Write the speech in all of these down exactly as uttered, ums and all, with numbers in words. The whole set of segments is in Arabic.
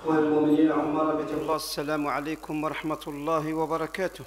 إخوان المؤمنين عمار بيت الله، السلام عليكم ورحمة الله وبركاته.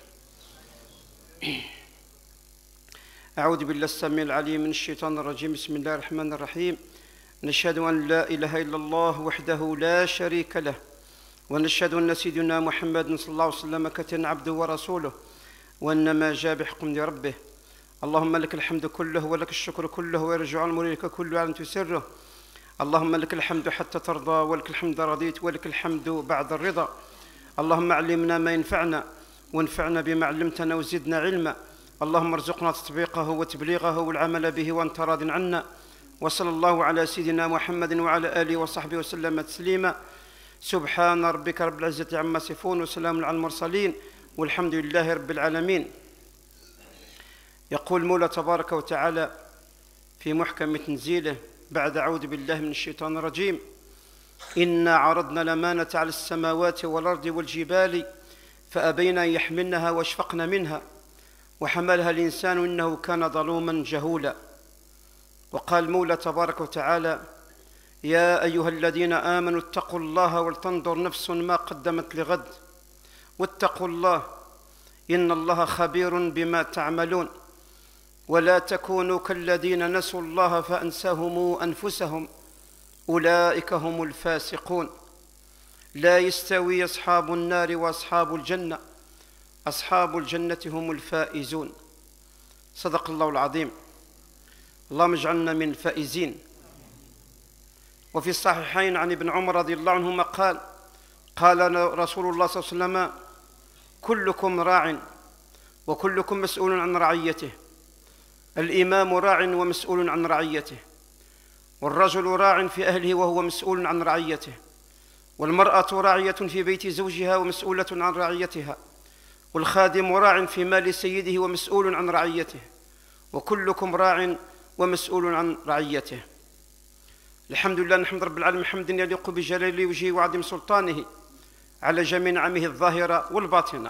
أعوذ بالله السميع العليم من الشيطان الرجيم. بسم الله الرحمن الرحيم. نشهد أن لا إله إلا الله وحده لا شريك له، ونشهد أن سيدنا محمد صلى الله عليه وسلم كان عبده ورسوله، وأنما جاء بحكم ربه. اللهم لك الحمد كله ولك الشكر كله، ويرجع الملك كله على تسره. اللهم لك الحمد حتى ترضى، ولك الحمد رضيت، ولك الحمد بعد الرضا. اللهم علمنا ما ينفعنا، وانفعنا بما علمتنا، وزدنا علما. اللهم ارزقنا تطبيقه وتبليغه والعمل به وانت راض عنا. وصلى الله على سيدنا محمد وعلى آله وصحبه وسلم تسليما. سبحان ربك رب العزة عما يصفون، وسلام على المرسلين، والحمد لله رب العالمين. يقول المولى تبارك وتعالى في محكم تنزيله بعد أعوذ بالله من الشيطان الرجيم: إنا عرضنا الأمانة على السماوات والأرض والجبال فأبين أن يحملنها واشفقن منها وحملها الإنسان إنه كان ظلوما جهولا. وقال المولى تبارك وتعالى: يا أيها الذين آمنوا اتقوا الله ولتنظر نفس ما قدمت لغد واتقوا الله إن الله خبير بما تعملون ولا تكونوا كالذين نسوا الله فأنساهم أنفسهم أولئك هم الفاسقون. لا يستوي أصحاب النار وأصحاب الجنة أصحاب الجنة هم الفائزون. صدق الله العظيم. اللهم اجعلنا من الفائزين. وفي الصحيحين عن ابن عمر رضي الله عنهما قال: قال رسول الله صلى الله عليه وسلم: كلكم راع وكلكم مسؤول عن رعيته. الإمام راع ومسؤول عن رعيته، والرجل راع في أهله وهو مسؤول عن رعيته، والمرأة راعية في بيت زوجها ومسؤولة عن رعيتها، والخادم راع في مال سيده ومسؤول عن رعيته، وكلكم راع ومسؤول عن رعيته. الحمد لله، نحمد رب العالمين حمدا يليق بجلال وجهه وعظيم سلطانه على جميع نعمه الظاهرة والباطنة.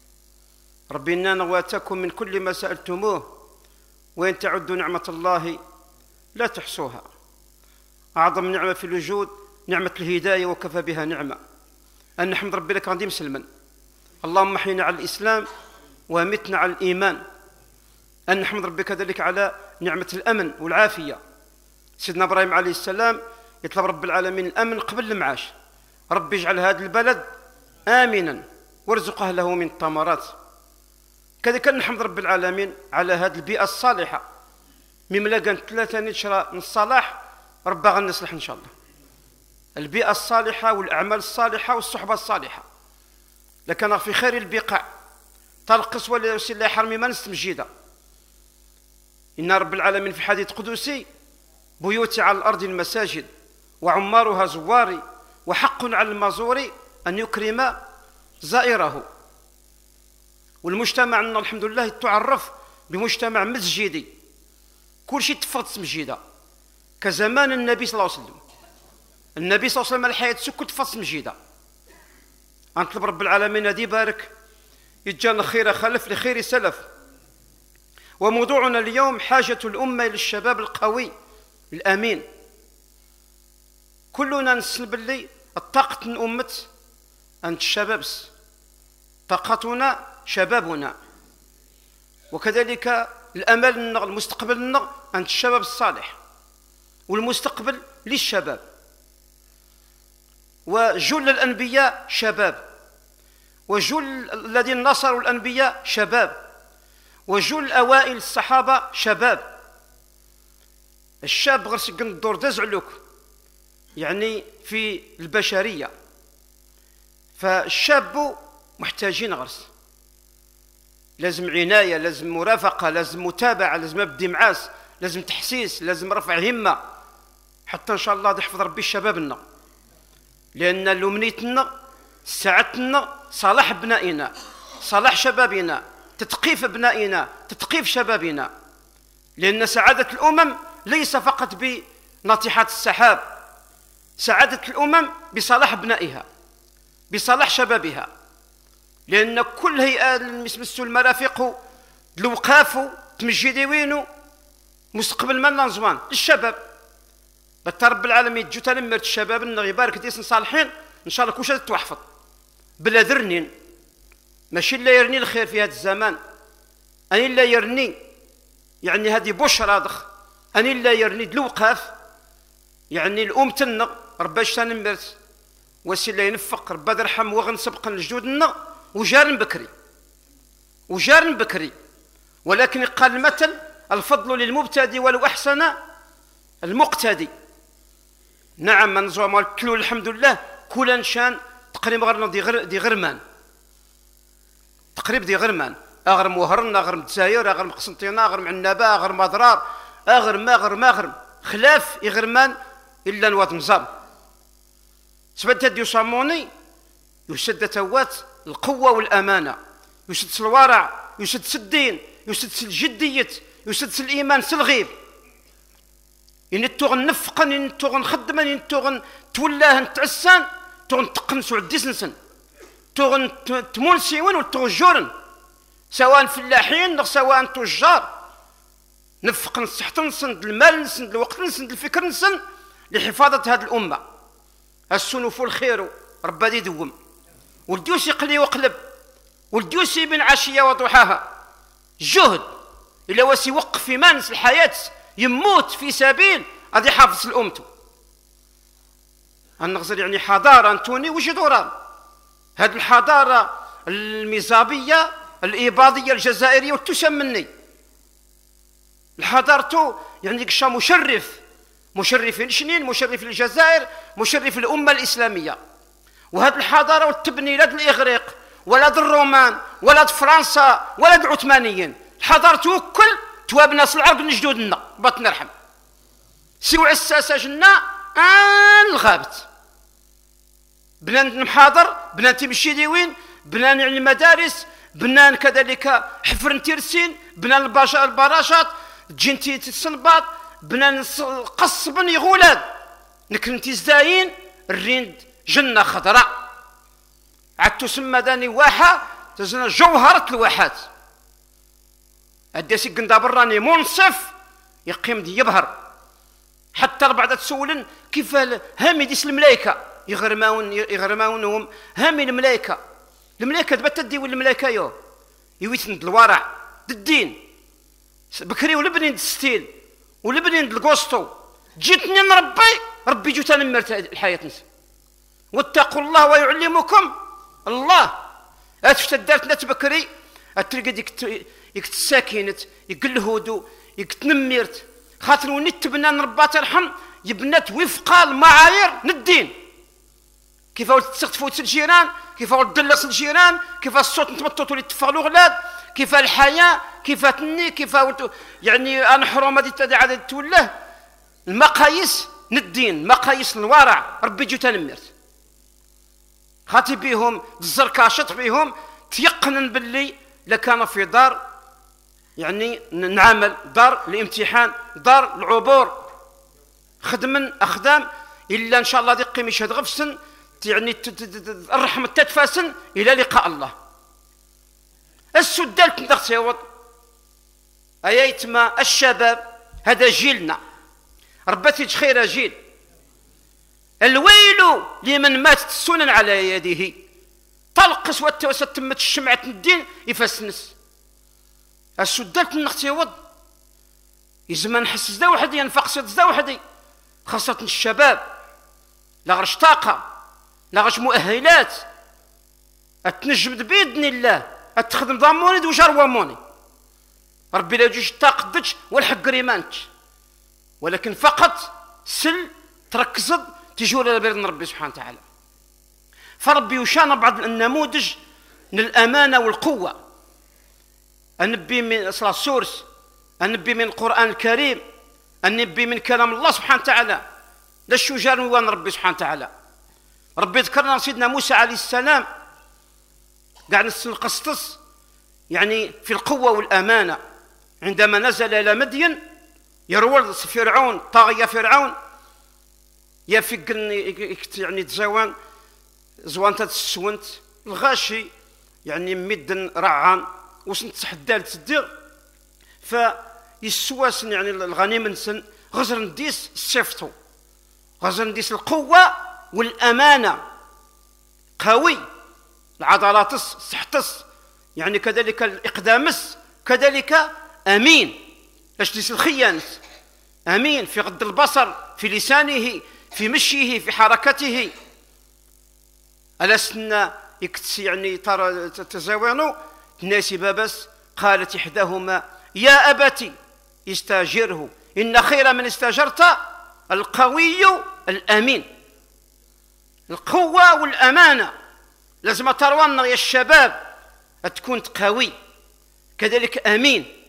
ربي إنا نواتكم من كل ما سألتموه، وإن تعدوا نعمة الله لا تحصوها. أعظم نعمة في الوجود نعمة الهداية، وكفى بها نعمة أن نحمد ربي لك غادي مسلما. اللهم احينا على الإسلام ومتنا على الإيمان. أن نحمد ربي كذلك على نعمة الأمن والعافية. سيدنا إبراهيم عليه السلام يطلب رب العالمين الأمن قبل المعاش. ربي اجعل هذا البلد آمنا وارزق أهله من الثمرات. كذلك نحمد رب العالمين على هذه البيئة الصالحة. مما كانت ثلاثة نشرة من الصلاح ربها غنصلح إن شاء الله. البيئة الصالحة والأعمال الصالحة والصحبة الصالحة. لكن في خير البقاع تلقص ولا يسير لا حرمي ما نستمجيدا. إن رب العالمين في حديث قدسي: بيوتي على الأرض المساجد وعمارها زواري، وحق على المزور أن يكرم زائره. والمجتمع عندنا الحمد لله تعرف بمجتمع مسجدي، كل شيء تفضت مسجدة كزمان النبي صلى الله عليه وسلم. النبي صلى الله عليه وسلم الحياة سكت تفضت مسجدة. أنطلب رب العالمين هدي بارك يجعلنا خير خلف لخير سلف. وموضوعنا اليوم حاجة الأمة إلى الشباب القوي الأمين. كلنا نسلب اللي الطاقة أمة أنت الشباب، طاقتنا شبابنا، وكذلك الأمل المستقبل أنت الشباب الصالح، والمستقبل للشباب. وجل الأنبياء شباب، وجل الذين نصروا الأنبياء شباب، وجل أوائل الصحابة شباب. الشاب غرس الدور دزعلوك يعني في البشرية. فالشاب محتاجين غرس، لازم عناية، لازم مرافقة، لازم متابعة، لازم ابدي معاس، لازم تحسيس، لازم رفع همة، حتى إن شاء الله يحفظ ربي شبابنا. لأن لمنيتنا ساعتنا صلاح ابنائنا، صلاح شبابنا، تثقيف ابنائنا، تثقيف شبابنا. لأن سعادة الأمم ليس فقط بناطحات السحاب، سعادة الأمم بصلاح ابنائها، بصلاح شبابها. لأن كل هيئة المسمسو المرافق الوقاف تمجدي وينو مستقبل مالنا نزوان الشباب. رب العالمين جو تلمرت الشباب انه يبارك ديسن صالحين ان شاء الله كلشي تتوحفظ بلا ذرنين، ماشي لا يرني الخير في هذا الزمان، اني لا يرني يعني هذه بشرى ضخ، اني لا يرني الوقاف يعني الام تنا ربي شتان مرت وسي لا ينفق ربي يرحم وغن سبقا لجدودنا وجار بكري وجار بكري. ولكن قال المثل الفضل للمبتدي ولو احسن المقتدي. نعم من زعما كلو الحمد لله كل شان تقريبا غير دي غير دي غرمان تقريبا دي غرمان اغرم وهرن اغرم الجزائر اغرم قسنطينه اغرم عنابه اغرم اضرار اغرم اغرم اغرم خلاف يغرمان الا نواد نظام سبت يصاموني يسد توات القوه والامانه، يسد الورع، يسد الدين، يسد الجديه، يسد الايمان سلغيب ينتوغ نفقا ينتوغ نخدما ينتوغ تولاه نتعسان توغ نتقنسو عديسنسن توغ تمولسيون وتوجورن سواء فلاحين سواء تجار نفق نصحت نسند المال نسند الوقت نسند الفكر نسند لحفاظة هذه الأمة. السنوف الخير ربي يدوم والديوس يقلي وقلب والديوس يبن عشية وضحاها جهد إلا وسي وقف في مانس الحياة يموت في سبيل غادي يحافظ الأمته. النغزر يعني حضارة أنتوني وش دوران هذه الحضارة الميزابية الإباضية الجزائرية وتسمني الحضارة يعني قشا مشرف مشرف لشنين مشرف للجزائر مشرف الأمة الإسلامية. وهذه الحضارة وتبني لا الإغريق ولا الرومان ولا فرنسا ولا العثمانيين، الحضارة كل توابنا العرب لجدودنا بات نرحم سيو عساسة جنا آن الغابت بنان محاضر بنان تمشي ديوين بنان يعني المدارس بنان كذلك حفر تيرسين بنان البراشات جنتي تسنباط بنان قصبن يغولاد نكرنتي زاين الريند جنة خضراء عاد تسمى داني واحة تزن جوهرة الواحات الداسي قندا براني منصف يقيم دي يبهر حتى بعد تسولن كيف هامي ديس الملايكة يغرماون يغرماونهم هامي الملايكة الملايكة دبت تدي والملايكة يو يويتن الورع الدين بكري ولبنين الستيل ولبنين القوستو جيتني نربي ربي جو تنمرت الحياة نس واتقوا الله ويعلمكم الله اتفت دارت نت بكري اتلقى ديك يك تساكنت يك الهدوء يك تنمرت خاطر ونت بنا نربات الرحم يبنات وفق المعايير ندين كيف تسقطوا الجيران كيف تدلس الجيران كيف الصوت نتمطط ولي تفغ الغلاد كيف الحياه كيف تني كيف يعني انا حرمه دي تدعى تولاه المقاييس ندين مقاييس الورع ربي جو تنمرت خاطي بيهم الزركاشط بيهم تيقنن باللي لكان في دار يعني نعمل دار الامتحان دار العبور خدمن اخدام الا ان شاء الله دقي مش هاد غفسن يعني الرحمه تتفاسن الى لقاء الله. السدال تندخ سيوط ايتما الشباب هذا جيلنا ربتي خير جيل الويل لمن ماتت السنن على يده طلقس وتمت الشمعة الدين يفسنس السدال تندخ سيوط يزمان نحس زدا وحدي ينفق صيد زدا وحدي خاصة الشباب لا غرش طاقة لا غرش مؤهلات اتنجمد بإذن الله اتخدم ضاموني وجار واموني ربي لا يجيش تاقدش والحق ريمانتش ولكن فقط سل تركزد تجول على بإذن ربي سبحانه وتعالى. فربي يشان بعض النموذج من الأمانة والقوة النبي من صلاة سورس النبي من القرآن الكريم النبي من كلام الله سبحانه وتعالى لا الشجار وان ربي سبحانه وتعالى. ربي ذكرنا سيدنا موسى عليه السلام قاعد نسن القسطس يعني في القوة والأمانة عندما نزل إلى مدين يروى فرعون طاغية فرعون يفق يعني تزوان زوانت السونت الغاشي يعني مدن رعان وسنت تحدى تصدير فيسواسن يعني الغنيمة نسن غزر نديس سيفتو غزر نديس القوة والأمانة قوي، العضلات الصحتص، يعني كذلك الإقدامس، كذلك أمين باش ليس الخيانس، أمين في غض البصر، في لسانه، في مشيه، في حركته. ألسنا يكتس يعني ترى تزاونوا الناس بابس. قالت إحداهما يا أبتي استاجره إن خير من استاجرت القوي الأمين. القوة والأمانة لازم ترونا يا الشباب تكون قوي كذلك أمين.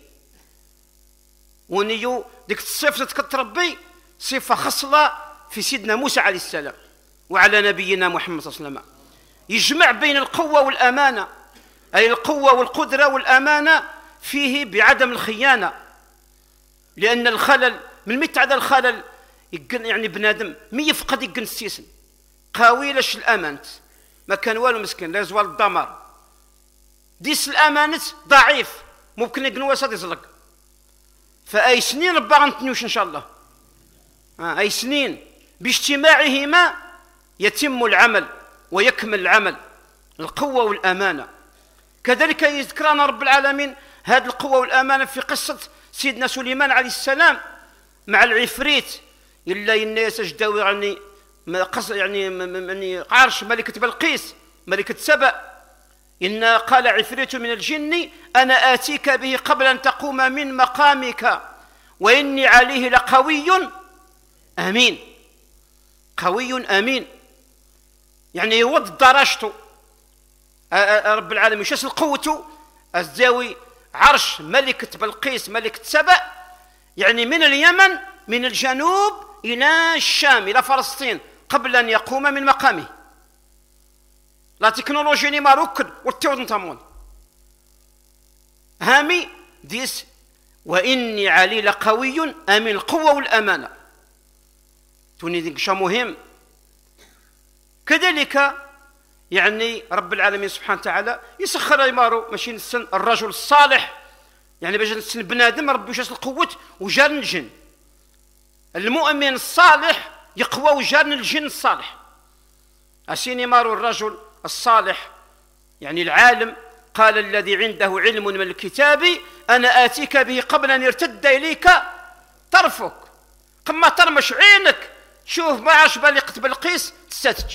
ونيو ديك الصفة تكتربي صفة خصلة في سيدنا موسى عليه السلام وعلى نبينا محمد صلى الله عليه وسلم، يجمع بين القوة والأمانة، أي القوة والقدرة والأمانة فيه بعدم الخيانة. لأن الخلل من متى هذا الخلل يعني بنادم مي يفقد يقن السيسن قوي لاش الأمانة ما كان والو مسكين لا يزوال الدمار ديس الأمانة ضعيف ممكن يقنوا وسط يزلق. فأي سنين ربا غنتنيوش إن شاء الله، آه أي سنين باجتماعهما يتم العمل ويكمل العمل، القوة والأمانة. كذلك يذكرنا رب العالمين هذه القوة والأمانة في قصة سيدنا سليمان عليه السلام مع العفريت إلا الناس أجدوا يعني يعني يعني عرش ملكة بلقيس ملكة سبأ. إن قال عفريت من الجن أنا آتيك به قبل أن تقوم من مقامك وإني عليه لقوي أمين. قوي أمين يعني يوض درجته رب العالمين يشسل قوته الزاوي عرش ملكة بلقيس ملكة سبأ، يعني من اليمن من الجنوب إلى الشام إلى فلسطين قبل أن يقوم من مقامه. لا تكنولوجيا ما ركن والتوض نتامون هامي ديس وإني علي لقوي أمين. القوة والأمانة توني ديك شا مهم. كذلك يعني رب العالمين سبحانه وتعالى يسخر يمارو ماشي نسن الرجل الصالح، يعني باش نسن بنادم ربي وشاس القوة وجار الجن. المؤمن الصالح يقوى وجار الجن الصالح. أسيني مارو الرجل الصالح يعني العالم قال الذي عنده علم من الكتاب أنا آتيك به قبل أن يرتد إليك طرفك. قما ترمش عينك شوف ما عاش بالقت بلقيس تستتج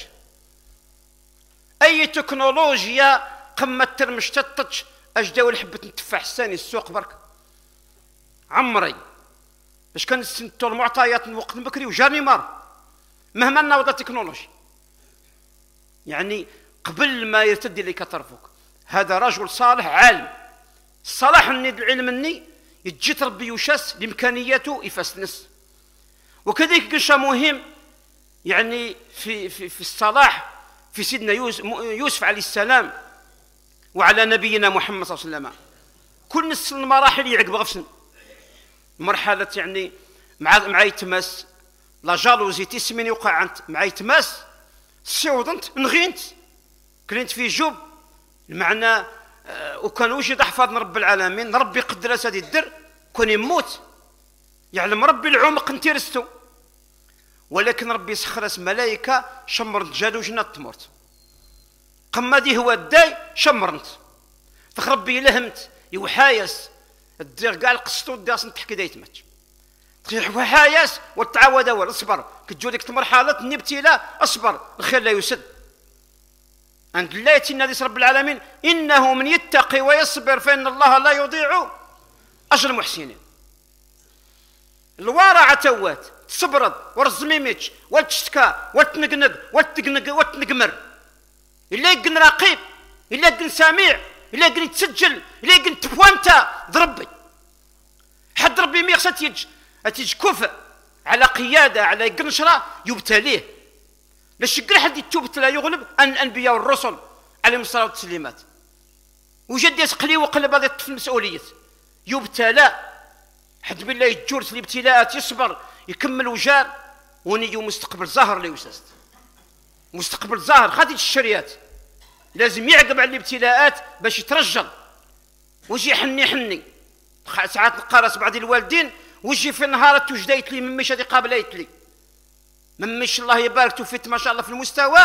أي تكنولوجيا قما ترمش تتج أجداو الحبة التفاح الثاني السوق برك عمري باش كان نستنتو المعطيات من وقت بكري وجاني مار مهما نوض التكنولوجيا يعني قبل ما يرتد إليك طرفك. هذا رجل صالح عالم الصلاح اني العلم اني يتجي ربي يشاس لامكانياته يفسنس. وكذلك قشة مهم يعني في في في الصلاح في سيدنا يوسف عليه السلام وعلى نبينا محمد صلى الله عليه وسلم. كل نص المراحل يعقب غفسن مرحلة يعني مع مع يتماس لا جالوزي تسمين يوقع عند مع يتماس سيوضنت نغينت كلينت في جوب المعنى آه وكان وجد احفظنا رب العالمين ربي قدر هذه الدر كون يموت يعلم ربي العمق نتيرستو، ولكن ربي سخرس ملائكه شمرت جالو جنات تمرت قما دي هو الداي شمرنت تخربي لهمت يوحايس الدير كاع القسطو داس نتحكي دايتمت تخيح وحايس وتعاود اول اصبر كتجو ديك المرحله النبتلاء اصبر الخير لا يسد عند الله يتنادي رب العالمين انه من يتقي ويصبر فان الله لا يضيع اجر المحسنين. الورع توات تصبرد ورزميميتش والتشتكى والتنقنق والتقنق والتنقمر الا يقن رقيب الا يقن سميع الا يقن يتسجل الا يقن تفوانتا ضربي حد ربي ما يخصها تيج تيج كفء على قياده على قنشره يبتليه باش يقرا حد يتوبتلا يغلب ان الانبياء والرسل عليهم الصلاه والتسليمات وجد يسقلي وقلب هذا الطفل مسؤوليه يبتلى حد بالله يتجور الابتلاءات يصبر يكمل وجار ونيو مستقبل ظاهر لا يسست مستقبل ظاهر خديج الشريات لازم يعقب على الابتلاءات باش يترجل ويجي يحني حني ساعات نقارس بعض الوالدين ويجي في النهار توجديت لي مميش هذه قابليت لي مميش الله يبارك توفيت ما شاء الله في المستوى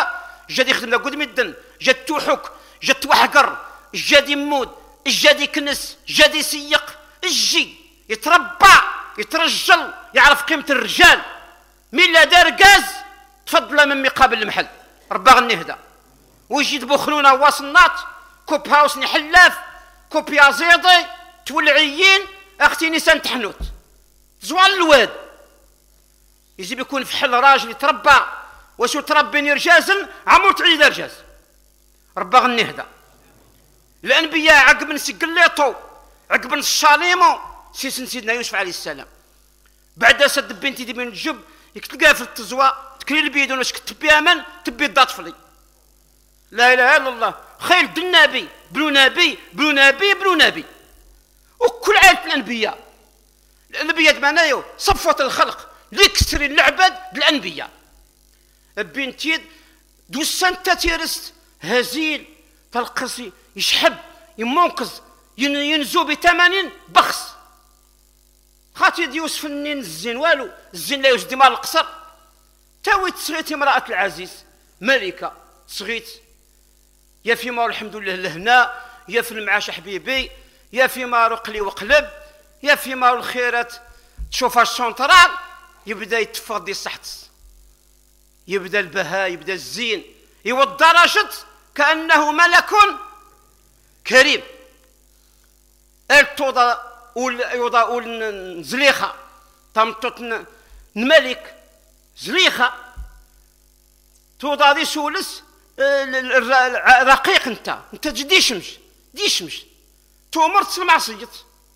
جاد يخدم لقود مدن، جاد توحك، جاد توحقر، جاد يمود، جاد يكنس، جاد يسيق، الجي يتربى يترجل، يعرف قيمة الرجال. مين لا دار قاز تفضل من مقابل المحل ربا غني هدا، ويجي بخلونا واصنات كوب هاوس حلاف، كوب يازيضي تولعيين اختي نيسان تحنوت زوال الواد. يجي بيكون فحل راجل يتربى وشو تربي رجازا عمو تعيد رجاز ربا غني هدا. الانبياء عقب نسقليطو عقب الشاليمو سيسن سيدنا يوسف عليه السلام بعد سد بنتي دي من الجب يكتلقاها في التزوى تكري البيدون واش كتب بها من تبي الطفلي. لا اله الا الله، خيل دل نبي بلو نبي بلو نبي بلو نبي. وكل عائله الانبياء، الانبياء معناها صفوه الخلق ليكسري العباد الانبياء. بنتي دوسانتا تيرست هزيل تلقصي يشحب يمنقذ ينزو بثمانين بخس. خاطي دي يوسف النين الزين والو، الزين لا يوجد مال القصر. تاويت صغيتي امرأة العزيز ملكة صغيت، يا فيما الحمد لله لهنا، يا في المعاش حبيبي، يا فيما رقلي وقلب، يا فيما الخيرات تشوفها الشونطرال يبدا يتفضي السحتس، يبدا البهاء، يبدا الزين، يوضى راشد كأنه ملك كريم. التوضى يوضا ول زليخه تمطط الملك زليخه توضا دي سولس رقيق. انت انت جدي شمش دي شمش تومرت المعصيت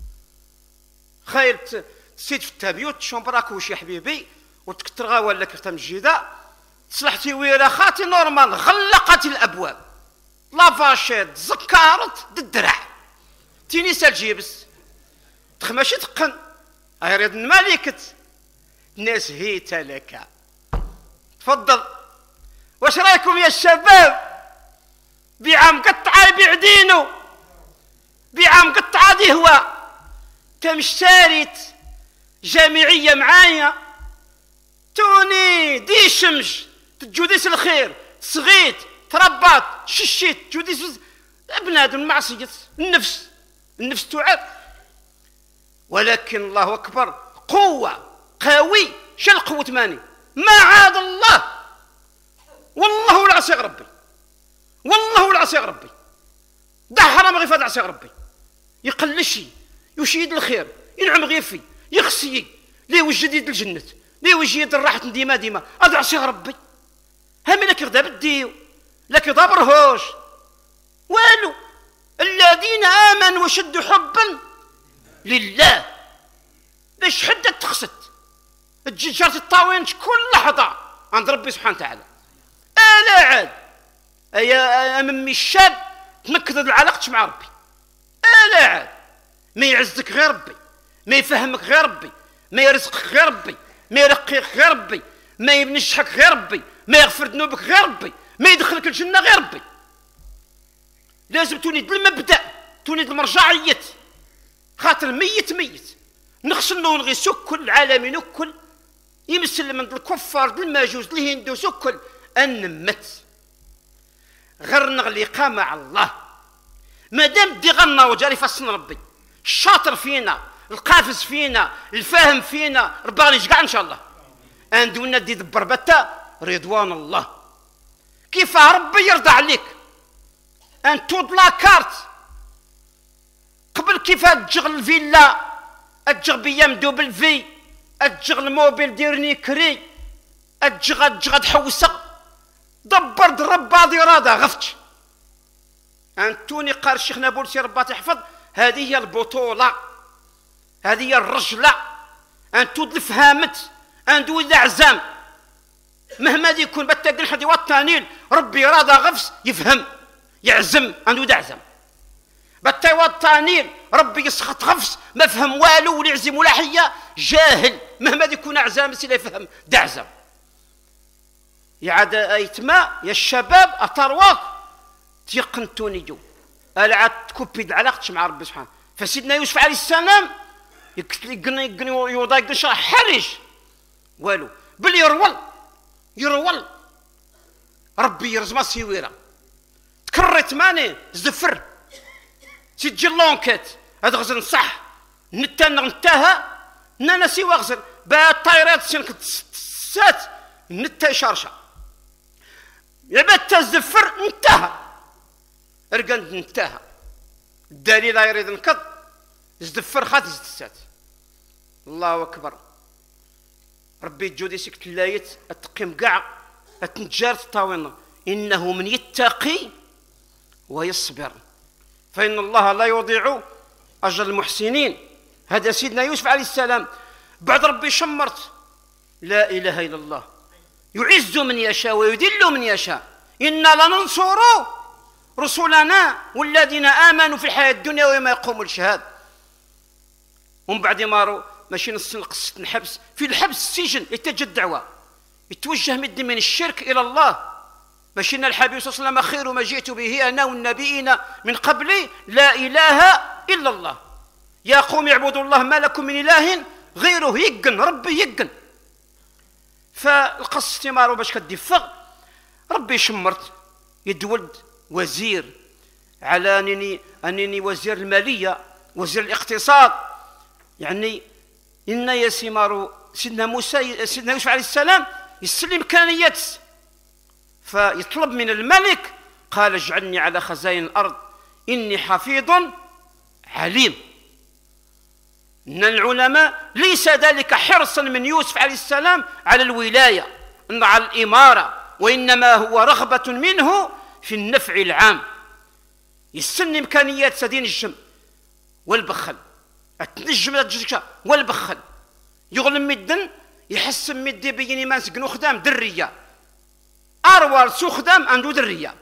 خير تسيت في التابيوت شومبراك وشي حبيبي وتكتر غا ولا كرتم جيده تصلحتي ويرا خاتي نورمال غلقت الابواب لافاشيت زكارت الدرع تيني سالجيبس تخماشي تقن أيريد الملكة ناس هيت لك. تفضل. واش رايكم يا الشباب؟ بعام قطعة يبيع دينو، بعام قطعة دي هو تمشاريت جامعية معايا توني دي شمش تجوديس الخير صغيت تربات ششيت جوديس بنادم المعصية النفس النفس تعب. ولكن الله أكبر قوة قوي شل قوة ماني ما عاد الله والله العصي ربي والله العصي ربي ده حرام غير فاد عصي ربي يقلشي يشيد الخير ينعم غيفي يخسي ليه وجديد الجنة ليه وجديد الراحة ديما ديما هذا عصي ربي هم لك غدا بديو لك ضبرهوش والو. الذين آمنوا وشدوا حبا لله باش حتى تخست تجي جارة الطاوين كل لحظة عند ربي سبحانه وتعالى. ألا عاد يا أمي الشاب تنكد العلاقة مع ربي. ألا عاد ما يعزك غير ربي، ما يفهمك غير ربي، ما يرزقك غير ربي، ما يرقيك غير ربي، ما ينجحك غير ربي، ما يغفر ذنوبك غير ربي، ما يدخلك الجنة غير ربي. لازم تولد المبدأ، تولد المرجعية. خاطر ميت ميت نخصنو ونغي سكل العالمين وكل يمثل من الكفار الماجوس الهندوس وكل أنمت غير نغلقا مع الله. مادام دي غنا وجاري فصن ربي الشاطر فينا القافز فينا الفاهم فينا ربي غادي يشقع ان شاء الله. عندنا دي دبر بتا رضوان الله كيف ربي يرضى عليك ان تود لا كارت قبل كيف تجغل الفيلا تجغ بيام دوبل في تجغ الموبيل ديرني كري تجغ تجغ تحوسق دبر درب هذه راده غفتش انتوني قال الشيخ نابلسي ربي تحفظ. هذه هي البطوله، هذه هي الرجله، انتو الفهامت اندو الاعزام مهما يكون بتاقل حد يوطانيل ربي راده غفس يفهم يعزم اندو دعزم بتا يوطانيل ربي يسخط غفس ما فهم والو ولا يعزم ولا حيه جاهل مهما يكون اعزام سي لا يفهم دعزم. يعاد ايتما يا الشباب اطرواك تيقنتوني جو الا عاد تكوبي العلاقه مع ربي سبحانه. فسيدنا يوسف عليه السلام يقن يقن يوضا يقن حرج والو بل يرول يرول ربي يرزما سيويرة تكريت ماني زفر تجي لونكيت هاد غزل صح نتا نتاها نانا سيوا غزل با الطايرات سنك سات نتا شارشة يبات الزفر انتهى رقند انتهى الدليل لا يريد نكض زدفر خات زدسات الله اكبر ربي جودي سكت اللايت اتقيم كاع اتنجار الطاوينه انه من يتقي ويصبر فان الله لا يضيع اجر المحسنين. هذا سيدنا يوسف عليه السلام بعد ربي شمرت لا اله الا الله يعز من يشاء ويذل من يشاء انا لننصر رسلنا والذين امنوا في الحياه الدنيا ويوم يقوم الشهاد. ومن بعد ما ماشي نص قصه الحبس في الحبس السجن يتجه الدعوه يتوجه مد من الشرك الى الله ماشي ان الحبيب صلى الله عليه وسلم خير ما جئت به انا والنبيين من قبلي لا اله الا الله يا قوم اعبدوا الله ما لكم من اله غيره يقن ربي يقن. فالقصه استماروا باش كدفغ ربي شمرت يدولد وزير على انني انني وزير الماليه وزير الاقتصاد يعني ان يسمار سيدنا موسى سيدنا يوسف عليه السلام يسلم امكانيات فيطلب من الملك قال اجعلني على خزائن الارض اني حفيظ عليم. ان العلماء ليس ذلك حرصا من يوسف عليه السلام على الولايه على الاماره وانما هو رغبه منه في النفع العام يسن امكانيات سدين الجم والبخل التنجم الجشا والبخل يغلم مدن يحسن مدي بيني ما نسقنو خدام دريه اروال سو خدام عنده دريه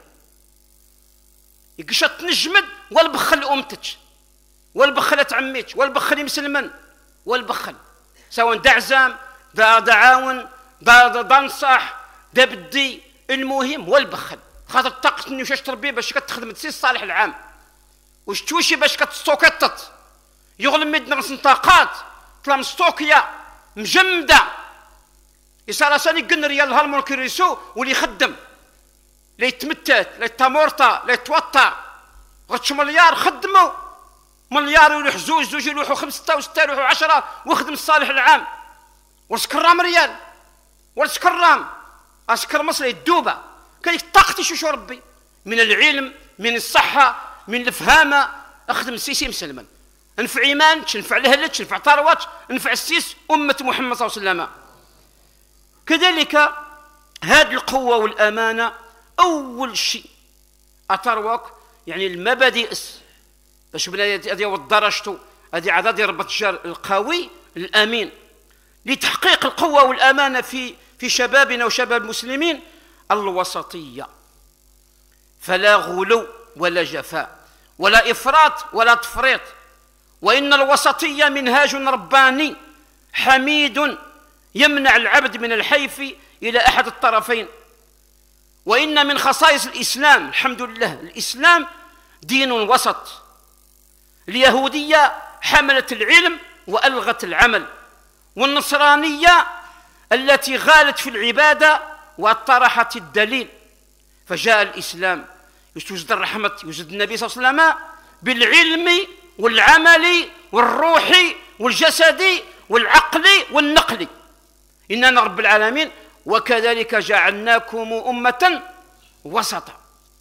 يقشط تنجمد والبخل امتك والبخل تعميك والبخل مسلمن والبخل سواء دعزام دا دعاون دا دا نصح دا بدي المهم والبخل خاطر طاقتني واش تربي باش كتخدم تسي الصالح العام واش توشي باش كتستوكطط يغلم مدنا طاقات طلع مستوكيه مجمده يصير ساني قن ريال هالمون كيريسو واللي يخدم لا يتمتت لا يتمورطا لا يتوطى غتش مليار خدموا مليار يروح زوج زوج يروحوا خمسه وسته يروحوا عشره ويخدم الصالح العام وسكرام ريال وسكرام اسكر مصر الدوبه كاين طاقتي شو ربي من العلم من الصحه من الفهامه اخدم السيسي مسلما نفع ايمانك نفع لهلك نفع ثرواتك نفع السيس امه محمد صلى الله عليه وسلم. كذلك هذه القوه والامانه اول شيء اثروك يعني المبادئ باش بنا هذه والدرجته هذه عدد ربط الجار القوي الامين لتحقيق القوه والامانه في في شبابنا وشباب المسلمين الوسطيه فلا غلو ولا جفاء ولا افراط ولا تفريط وان الوسطيه منهاج رباني حميد يمنع العبد من الحيف الى احد الطرفين. وان من خصائص الاسلام الحمد لله الاسلام دين وسط. اليهوديه حملت العلم والغت العمل والنصرانيه التي غالت في العباده وطرحت الدليل فجاء الاسلام يوجد الرحمه يوجد النبي صلى الله عليه وسلم بالعلم والعمل والروحي والجسدي والعقلي والنقلي إننا رب العالمين وكذلك جعلناكم أمة وسطا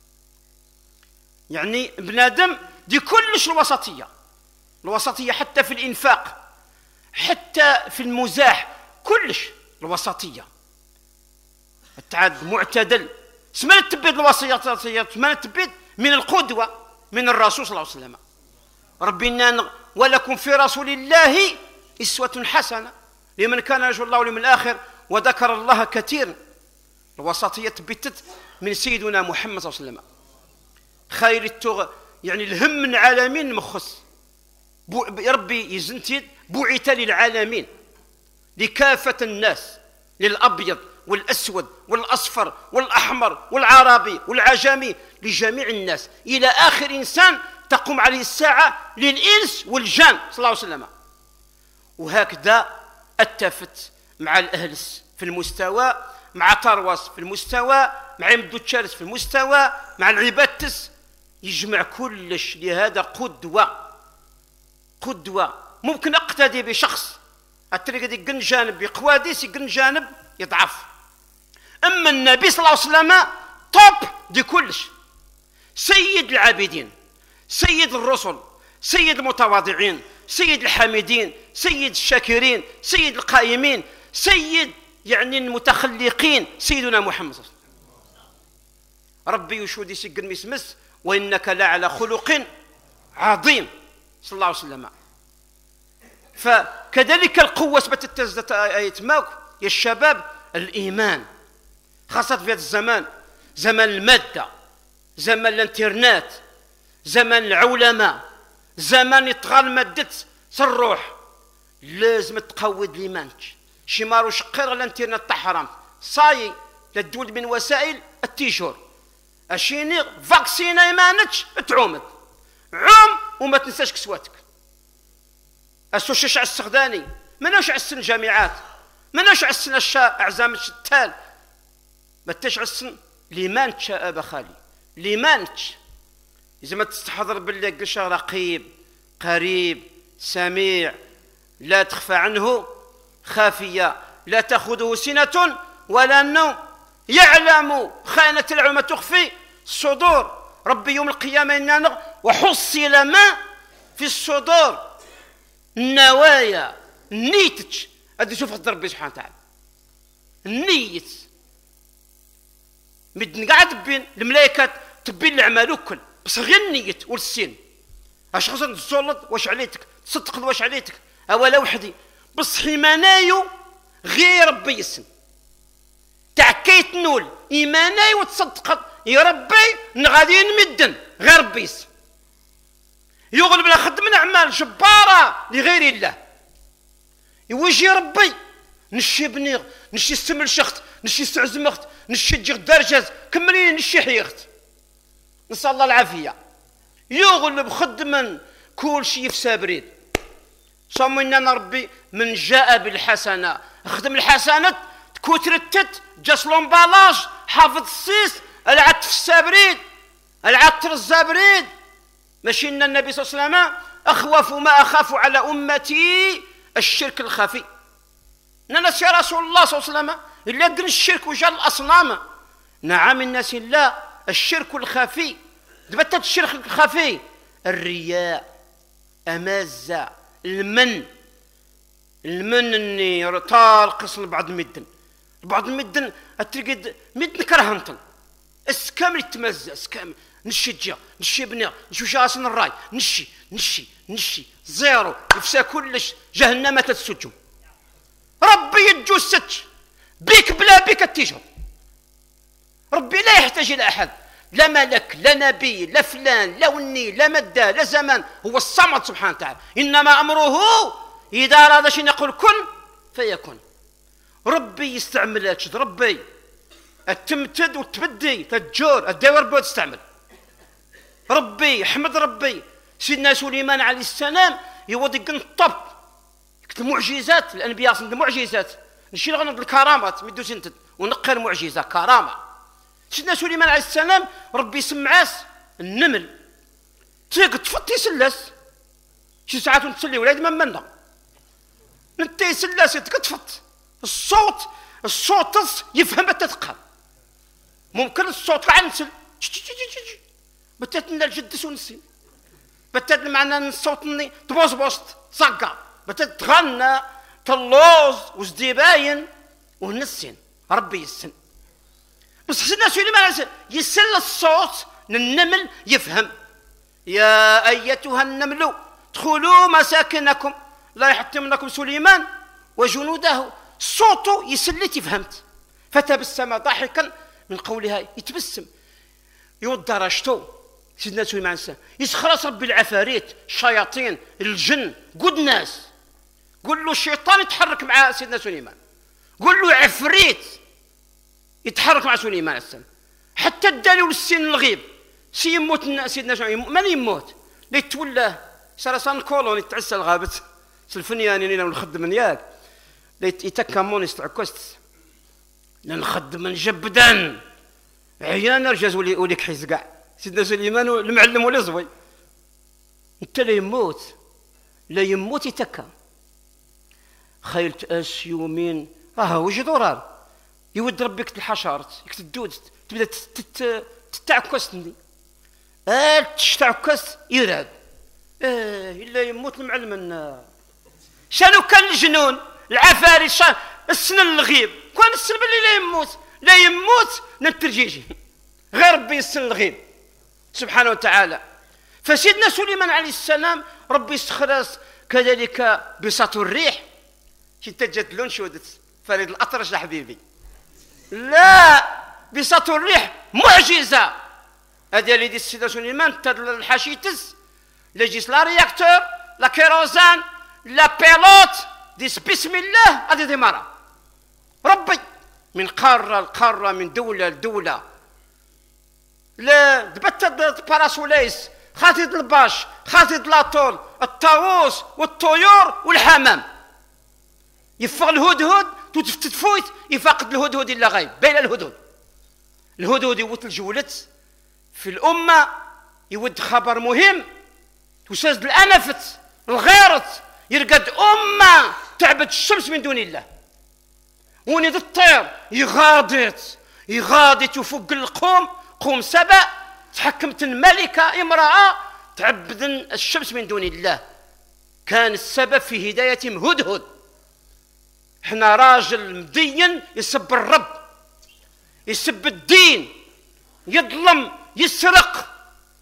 يعني بنادم دي كلش الوسطية الوسطية حتى في الإنفاق حتى في المزاح كلش الوسطية التعاد معتدل اسمها التبيد الوسطية اسمها التبيد من القدوة من الرسول صلى الله عليه وسلم ربنا ولكم في رسول الله أسوة حسنة لمن كان يرجو الله واليوم الآخر وذكر الله كثيرا. الوسطية تبتت من سيدنا محمد صلى الله عليه وسلم خير التغ يعني الهم من العالمين مخص ربي يزنتيد بعث للعالمين لكافة الناس للأبيض والأسود والأصفر والأحمر والعربي والعجمي لجميع الناس إلى آخر إنسان تقوم عليه الساعة للإنس والجان صلى الله عليه وسلم. وهكذا اتفت مع الأهل في المستوى مع ترواس في المستوى، مع يمدو تشارس في المستوى، مع العبادتس، يجمع كلش. لهذا قدوة قدوة ممكن اقتدي بشخص الطريقة دي قن جانب يقواديس قن جانب يضعف. اما النبي صلى الله عليه وسلم طب دي كلش، سيد العابدين، سيد الرسل، سيد المتواضعين، سيد الحامدين، سيد الشاكرين، سيد القائمين، سيد يعني المتخلقين، سيدنا محمد صلى الله عليه وسلم. ربي يشودي سيقن مسمس وإنك لعلى خلق عظيم صلى الله عليه وسلم. فكذلك القوة ثبتت تزدت آية ماك يا الشباب الإيمان، خاصة في هذا الزمان، زمن المادة، زمن الانترنت، زمن العولمة، زمن يطغال مادة الروح. لازم تقود الإيمانك. شي مارو شقير الانترنت تاع حرام صاي للدول من وسائل التيشور اشيني فاكسينا ايمانك تعومد عوم وما تنساش كسواتك. السوشيش على السغداني ماناش عسن الجامعات، ماناش عسن الشاء اعزام الشتال، ما تشعسن ليمانك يا ابا خالي، ليمانك. اذا ما تستحضر بالله قشا رقيب قريب سميع لا تخفى عنه خافية، لا تأخذه سنة ولا النوم، يعلم خائنة الأعين ما تخفي الصدور. ربي يوم القيامة إننا وحصل ما في الصدور، النوايا نيتك هذه شوف ربي سبحانه وتعالى النية مدن قاعد بين الملائكة تبين الأعمال الكل بس غير النية والسين. اش خصنا تزولد واش عليتك تصدق واش عليتك اولا وحدي بس حمانايو غير ربي يسن تعكيت نول ايماناي وتصدق يا ربي غادي نمدن غير ربي يسن يغلب لا خدم اعمال جباره لغير الله يوجي ربي نشي بنيغ نشي السمل شخت نشي استعزمخت نشي جيغ درجز كملي نشي حيخت نسال الله العافيه. يغلب خدما كل شيء في سابريد صمينا ربي من جاء بالحسنه خدم الحسنات كوترتت جاس لومبالاج حافظ السيس العطف السابريد العطر الزابريد. ماشي ان النبي صلى الله عليه وسلم اخوف ما اخاف على امتي الشرك الخفي. ناس يا رسول الله صلى الله عليه وسلم الا قل الشرك وجا الاصنام. نعم الناس لا الشرك الخفي دبتت الشرك الخفي الرياء امازه المن المن اني طالق قسم بعض المدن بعض المدن اتلقى مدن كرهنطن اسكامل يتمزى اسكامل نشي جا نشي بنيا نشوف شاسن الراي نشي نشي نشي زيرو يفسى كلش جهنم تتسجم. ربي يتجسد بيك بلا بيك التيجر. ربي لا يحتاج الى احد لا ملك لا نبي لا فلان لا وني لا مدة لا زمان هو الصمد سبحانه وتعالى. انما امره اذا اراد شيء يقول كن فيكون. ربي يستعمل هادشي ربي التمتد والتبدي تجور الدور بود تستعمل. ربي حمد ربي سيدنا سليمان عليه السلام يودق الطب كتب معجزات الانبياء صندوق معجزات نشيل غنض الكرامات مدو سنتد ونقر معجزه كرامه. سيدنا سليمان عليه السلام ربي يسمعاس النمل تيق تفط يسلس شي ساعات نتسلي ولاد ممنا انت يسلس تفط الصوت الصوت يفهم التثقل ممكن الصوت عنسل بتات الجدس ونسي بتات معنا الصوت ني تبوظ بوسط صقع بتات تغنى تلوز وزديباين ونسين ربي يسن. بس سيدنا سليمان يسل الصوت للنمل يفهم. يا ايتها النمل ادخلوا مساكنكم لا يحطمنكم سليمان وجنوده. صوته يسلي تفهمت فتبسم ضاحكا من قولها يتبسم يوضى رشتو سيدنا سليمان يسخرس ربي العفاريت الشياطين الجن قد ناس قل له الشيطان يتحرك مع سيدنا سليمان قل له عفريت يتحرك مع سليمان السلام حتى الدالي والسين الغيب سي يموت سيدنا سليمان من يموت ليتولى سرسان كولون يتعسى الغابت سلفنيانين ولا نخدم ياك ليت يتكمون يستعكست نخدم نجبدا عيان رجاز ولي وليك حيز كاع سيدنا سليمان المعلم ولا زوي انت لا يموت لا يموت يتكا خيلت اس يومين راه وجد ورار يود ربك الحشرات يكتدود تبدا تتعكسني اه تشتعكس يراد اه الا يموت المعلم شانو كان الجنون العفاري شان السن الغيب كان السن اللي لا يموت لا يموت نترجيجي غير ربي السن الغيب سبحانه وتعالى. فسيدنا سليمان عليه السلام ربي استخرس كذلك بساط الريح كي تجدلون شودت فريد الأطرش يا حبيبي لا بساط الريح معجزة هذا اللي دي السيدة سليمان تد الحشيتس لجيس لا رياكتور لا كيروزان لا بيلوت ديس بسم الله هذه دي مرة ربي من قارة لقارة من دولة لدولة لا دبتت باراسوليس خاطيد الباش خاطيد لاطول الطاووس والطيور والحمام يفغ الهدهد تتفوت يفقد الهدهد الا غايب بين الهدهد الهدهد يوت الجولت في الامه يود خبر مهم تساز الانفت الغيرت يرقد امه تعبد الشمس من دون الله ونيد الطير يغادت يغادت وفوق القوم قوم سبأ تحكمت الملكه امراه تعبد الشمس من دون الله كان السبب في هدايتهم هدهد. احنا راجل مدين يسب الرب يسب الدين يظلم يسرق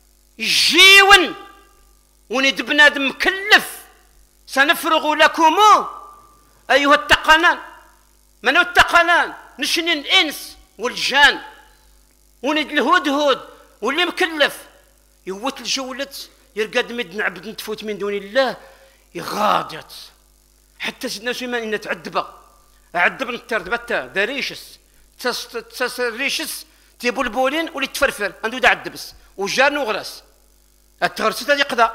يجيون ونيد بنادم مكلف سنفرغ لكم ايها التقنان من هو التقنان نشني الانس والجان ونيد الهدهد واللي مكلف يوت الجولت يرقد مد نعبد نتفوت من دون الله يغادط حتى سيدنا سليمان إن تعذب عذب نتردب حتى داريشس تس ريشس تيبولبولين ولي تفرفر عنده دا عذبس وجان وغرس التغرس هذا يقضى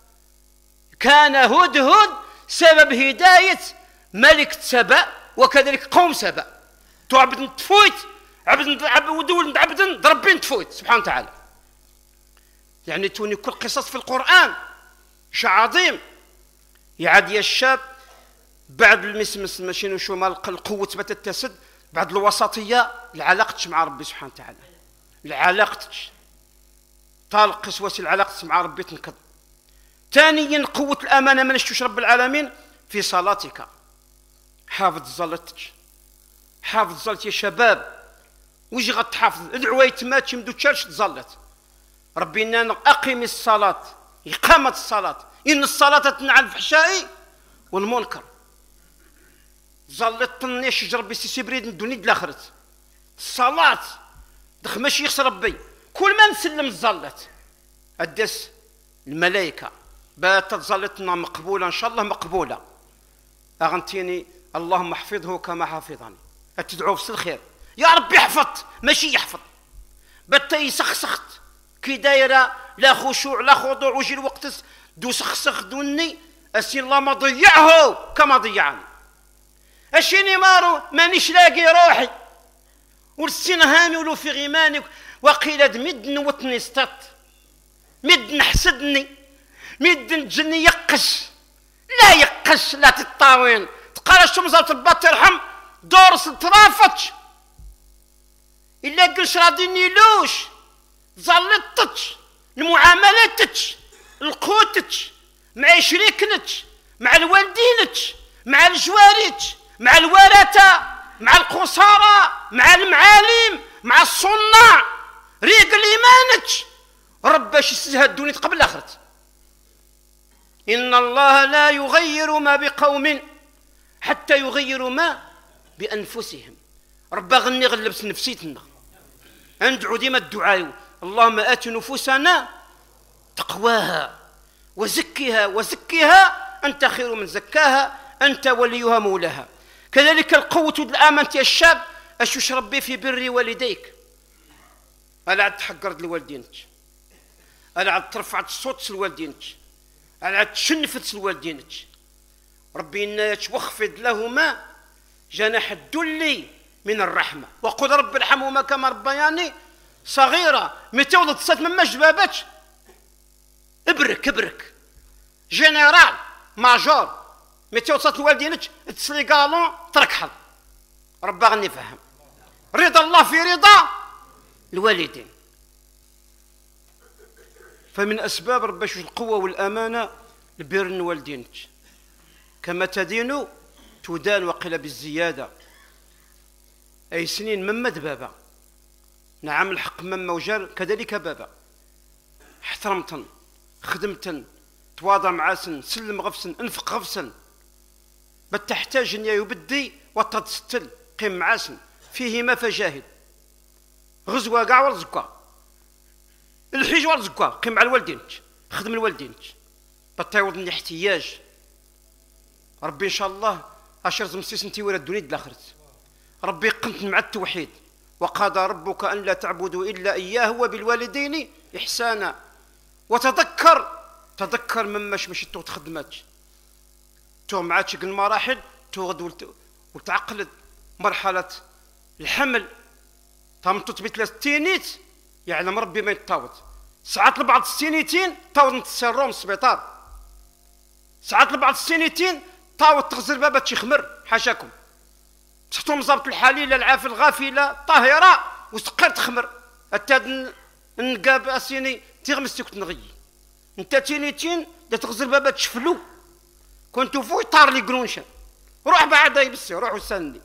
كان هدهد سبب هداية ملك سبأ وكذلك قوم سبأ تعبد نتفوت عبد عبد ودول نعبد ربي نتفوت سبحانه وتعالى. يعني توني كل قصص في القرآن شيء عظيم. يعاد يا الشاب بعد المسمس ماشي نشوف القوة تبات تسد بعد الوسطية العلاقتش مع ربي سبحانه وتعالى العلاقتش طالق قسوة العلاقة مع ربي تنكض. ثانيا قوة الأمانة من نشتوش رب العالمين في صلاتك حافظ صلاتك حافظ صلاتك يا شباب ويجي غتحافظ ادعوا يتمات يمدو تشارش تزلت ربي إننا أقم الصلاة إقامة الصلاة إن الصلاة تنهى عن الفحشاء والمنكر زلت طنيش جربي سي بريد الدنيا الاخرت الصلاة دخ ماشي يخسر ربي كل ما نسلم زلت الدس الملائكة باتت زلتنا مقبولة إن شاء الله مقبولة أغنتيني اللهم احفظه كما حفظني أتدعو في الخير يا ربي احفظ ماشي يحفظ بتا يسخسخت كي دايرة لا خشوع لا خضوع وجي الوقت دو سخسخ دوني أسي الله ما ضيعه كما ضيعني أشيني مارو مانيش لاقي روحي ورسين هاني ولو في غيماني وقيل مدن وطني استط مدن حسدني مدن جني يقش لا يقش لا تطاوين تقال شمزة البات ترحم دورس ترافتش إلا قلش راضيني لوش زلطتش المعاملاتش القوتش مع شريكنتش مع الوالدينتش مع الجواريتش مع الورثة مع القصارى مع المعالم مع الصناع ريق الإيمانتش رباش يسهل الدنيا قبل الآخرة. إن الله لا يغير ما بقوم حتى يغيروا ما بأنفسهم. ربا غني غلبت نفسيتنا ندعو ديما الدعاء اللهم آت نفوسنا تقواها وزكها وزكها أنت خير من زكاها أنت وليها مولاها. كذلك القوة الآمنة يا الشاب أشوش ربي في بر والديك ألا عاد تحقرت لوالدينك ألا عاد ترفعت الصوت لوالدينك ألا عاد تشنفت لوالدينك ربي إنا يتوخفض لهما جناح الذل من الرحمة. وقل رب ارحمهما كما ربياني صغيرة. متى ولد تصات مما جباباتش ابرك ابرك جنرال ماجور. متى وصلت الوالدينك تسلي قالون تركحل. ربا غني فهم رضا الله في رضا الوالدين. فمن أسباب ربا شوف القوة والأمانة البر الوالدينك. كما تدين تدان وقيل بالزيادة. أي سنين ممد بابا نعم الحق مما وجار كذلك بابا. احترمتن خدمتن تواضع معاسن سلم غفسن انفق غفسن. بتحتاج ان يبدي وتتستل قيم معاسن فيهما فجاهد. غزوة كاع ورزقها الحج ورزقها قيم مع الوالدينك خدم الوالدينك بتعوض من الاحتياج. ربي ان شاء الله اشر زمسيس انتي ولا الدنيا الاخرت. ربي قمت مع التوحيد وقضى ربك ان لا تعبدوا الا اياه وبالوالدين احسانا. وتذكر تذكر مماش ماشي تو تخدمات تو معاتك المراحل تغد وتعقلد مرحلة الحمل تم تثبت للستينيت يعلم ربي ما يتطاوض. ساعات لبعض السينيتين تاوض نتسرهم السبيطار. ساعات لبعض السينيتين تاوض تغزل بابا تشخمر حاشاكم. تحتهم ضابط الحليلة العافية الغافلة طاهرة وسقر تخمر التاد نقاب اسيني تغمس تيك تنغي. انت تينيتين دا تغزل بابا تشفلو كنتو فوي طار لي قرونشا روح بعد يبسي روح وساندي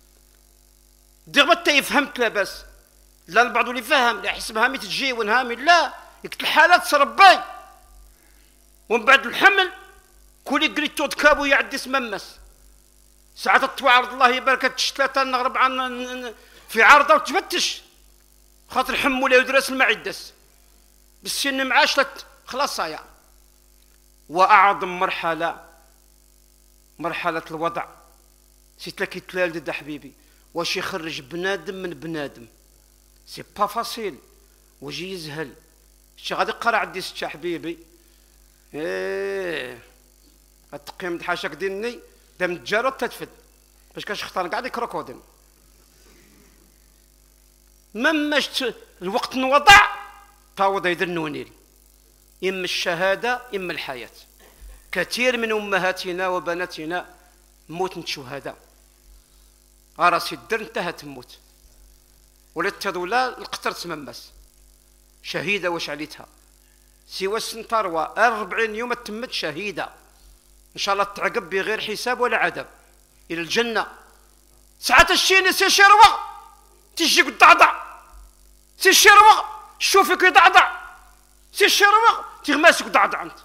دغبت يفهمت لاباس. لا البعض اللي فهم لا يحسب هامي تجي ونهامي لا يكت الحالات صرباي. ومن بعد الحمل كولي قريتو تكابو يعدي سممس. ساعات التوعرض الله يبارك تشتلاتا نغرب عن في عارضه وتفتش خاطر حمو لا يدرس المعدس بالسن معاشلت خلاص صايع. واعظم مرحله مرحله الوضع سيت لك يتلال حبيبي واش يخرج بنادم من بنادم سي با فاسيل. وجي يزهل شي غادي يقرا عندي ستة حبيبي ايه التقييم د حاشاك ديني دام تجارب تتفد باش كنختار كاع ديك كروكوديل. مماش الوقت نوضع تعوض يدير نونيري اما الشهاده اما الحياه. كثير من امهاتنا وبناتنا موت شهداء. راسي الدر انتهت تموت ولا تذولا القطر تممس شهيده واش عليتها سوى السنتروى أربعين يوم تمت شهيده ان شاء الله تعقب بغير حساب ولا عذاب الى الجنه. ساعات الشيني سي شروه تجيك تضعضع سي شروه شوفك يضعضع سي شروه تغماسك ضعضع انت.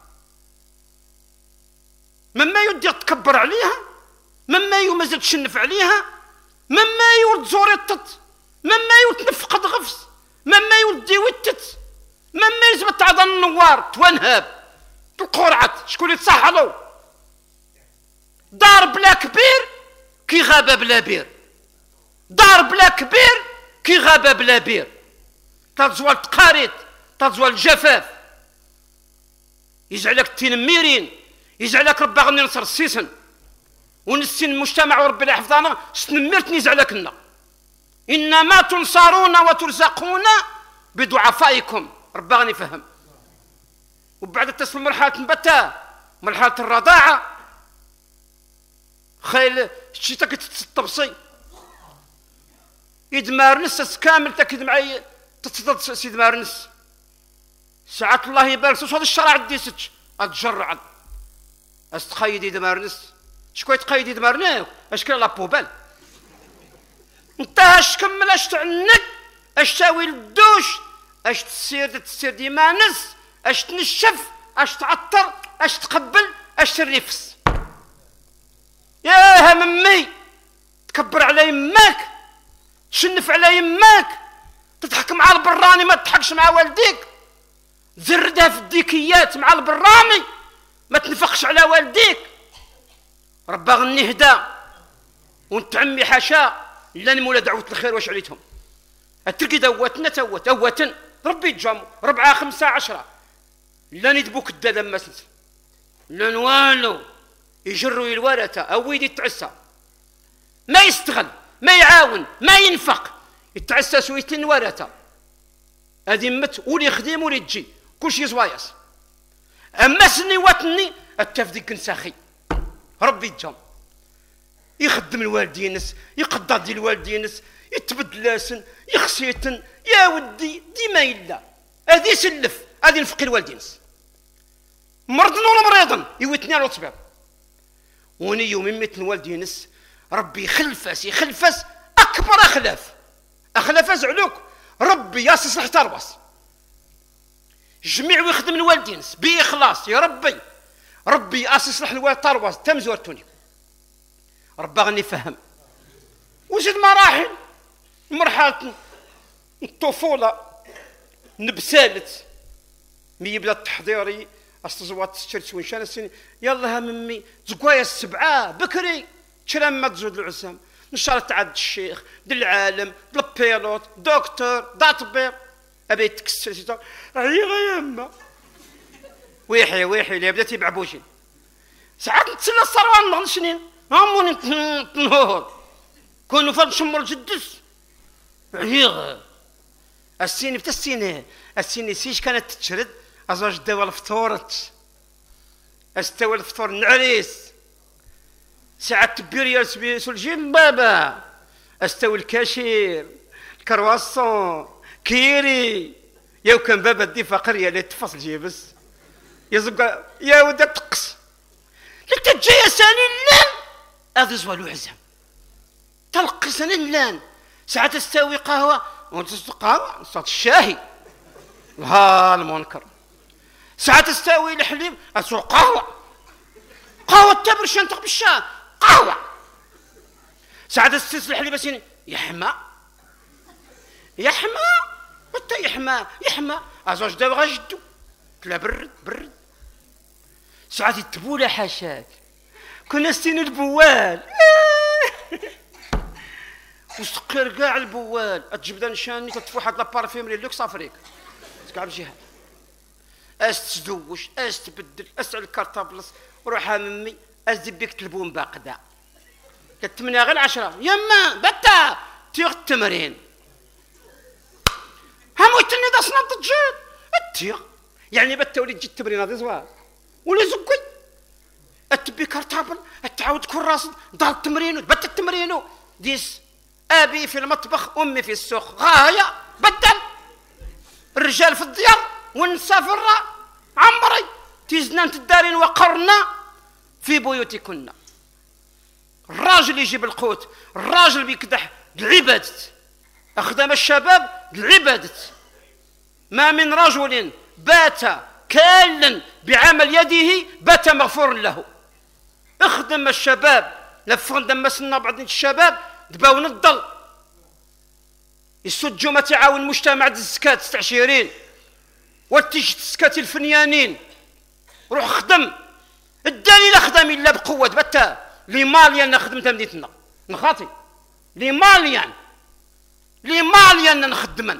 مما يدي تكبر عليها مما يمازال تشنف عليها مما يولد زوري الطت مما يولد تنفقد غفص مما يولد يوتت مما يزبط عضن النوار توانهاب القرعه شكون اللي تصحلو. دار بلا كبير كي غابه بلا بير. دار بلا كبير كي غابه بلا بير. تزوال تقاريط تزوال الجفاف يجعلك تنميرين يجعلك ربي غني نصر السيسن ونسين المجتمع وربي لا حفظنا ستنمرت يجعلك لنا. انما تنصرون وترزقون بضعفائكم. ربي غني فهم. وبعد تصل مرحله نبتا مرحله الرضاعه خيل شتيتك تطبسي يدمار نس كامل تكد معي تتصدد سيد مارنس. ساعات الله يبارك هذا الشرع ديستش اتجرع استخيدي دمارنس شكون يتقيدي دمارناك اش كاين لا بوبال انت اش كمل اش تعنك اش تاوي الدوش اش تسير تسير ديما نس اش تنشف اش تعطر اش تقبل اش تريفس. يا هممي تكبر على يماك تشنف على يماك تضحك مع البراني ما تضحكش مع والديك تزردها في الديكيات مع البراني ما تنفقش على والديك. ربا غني هدى وانت عمي حاشا لا نمولا دعوة الخير واش عليتهم التركي دواتنا توت اوتن ربي يتجامو ربعة خمسة عشرة لا ندبوك الدادا ما سنت لا نوالو يجروا الورثة او يدي تعسى ما يستغل ما يعاون ما ينفق يتعسس ويتن ورثة هذه مت ولي يخدم ولي تجي كلشي زوايص. اما سني واتني التفديك نساخي ربي يتجم يخدم الوالدينس يقضى ديال الوالدينس يتبدلاسن يخسيتن يا ودي ديما يلا هذه سلف هذه نفقي الوالدينس مرضن ولا مريضن يويتني على الطبيب وني يوم مثل الوالدينس ربي يخلفس يخلفس اكبر اخلاف اخلاف زعلوك ربي ياسس حتى الراس جميع ويخدم الوالدينس باخلاص يا ربي ربي اسس لح الوالد طرواز تم زورتوني ربي غني فهم وزيد مراحل مرحله الطفوله نبسالت مي يبدا التحضيري استزوات تشرت وين شان سنين يلا ممي زكوايا السبعه بكري تشرم ما تزود العسام ان شاء الله تعد الشيخ ديال العالم ديال البيلوت دكتور دا طبيب ابي تكسر سيتا عيغه يا اما ويحي ويحي اللي بدات يبعبوشي ساعات نتسلى الصروان نغل سنين هموني تنهور كونوا فاد شمر الجدس عيغه السيني بتا السيني السيني سيش كانت تشرد ازواج دوا الفطورت استوى الفطور النعريس ساعات تبير يرسبي سلجين بابا استوى الكاشير الكرواسون كيري يا كان بابا دي فقريه اللي تفصل جيبس يزق يا ود تقص لك تجي ساني لان هذا زوالو عزام تلقي ساني لان ساعات تستوي قهوه وتسوق قهوه صوت الشاهي ها المنكر ساعات تستوي الحليب اسوق قهوه قهوه تبر شنطق بالشاه قهوه ساعات تستسل الحليب سيني يحمى يحمى حتى يحمى يحمى ازوج دابا غاجدو تلا برد برد ساعات يتبوله حاشاك كنا ستين البوال وسقير كاع البوال تجيب دا نشاني تطفو واحد لابارفيمري لوكس افريك تكعب جهه اس تزوج اس تبدل اسال الكارطابلس روح امي ازدي بيك تلبون باقدا كتمنى غير عشرة يما بتا تيغ التمرين هموتني دا صنط تجيد التيغ يعني بتا ولي تجي التمرين هذا زوار ولي زكوي اتبي كارطابل تعاود كل راس دار التمرين بتا التمرين ديس ابي في المطبخ امي في السوق غايه بدل الرجال في الديار والنساء في الراء عمري تيزنان الدارين وقرنا في بيوتكن الراجل يجيب القوت الراجل بيكدح العبادة أخدم الشباب العبادة ما من رجل بات كالا بعمل يده بات مغفور له اخدم الشباب لفغن دمسنا بعض الشباب دباون الضل يسجوا ما تعاون المجتمع الزكاة تستعشيرين والتيجت الزكاة الفنيانين روح خدم الدليل خدم الا بقوه بتا لي ماليان خدمتها مديتنا نخاطي لي ماليان لي ماليان نخدمن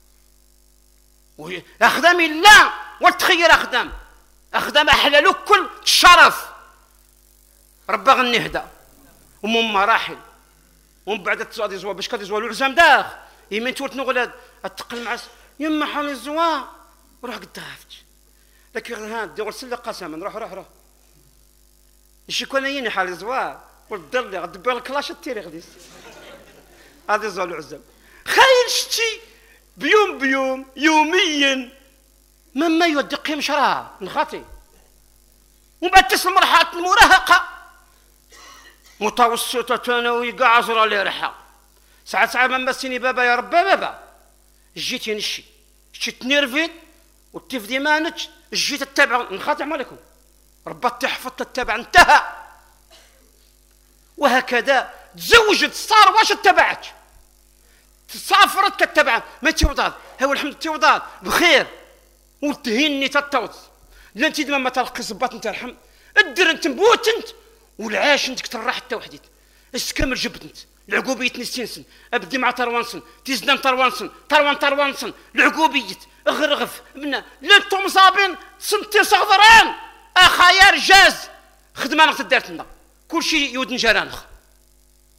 اخدم الا والتخير اخدم اخدم احلى كل الشرف ربا غني هدا ومن مراحل ومن بعد تزوادي زوا باش كادي زوا العزام داخ يمين تولت نغلاد اتقل مع يما حالي زوا روح قد غافت لكن ها دي غسل قسما روح روح روح شي كون يني حالي زوا والضل غد بال كلاش التيري غديس هذا زوا العزام خايل شتي بيوم بيوم يوميا مما يودي قيم شراه نخاطي ومن بعد تصل مرحله المراهقه متوسطه ثانوي كاع عشرة اللي ريحه ساعات ساعات ما مسيني بابا يا ربا بابا جيت نشي شت نيرفيت والتفدي مانج جيت تتابع نخاطع مالكم ربطت حفظت تتابع انتهى وهكذا تزوجت صار واش اتبعت تسافرت كتبع ما توضاد هو الحمد توضاد بخير وتهني تتوض لا انت ما تلقي صباط انت الحم الدر انت مبوت انت والعاش انت ترى حتى وحديت استكمل جبت انت العقوبية نستنسن ابدي مع تروانسن تيزدان تروانسن تروان تروانسن العقوبية اغرغف منا لنتو مصابين سنتي صغران اخايا رجاز خدمه نقد دارت لنا كل شيء يود نجرانخ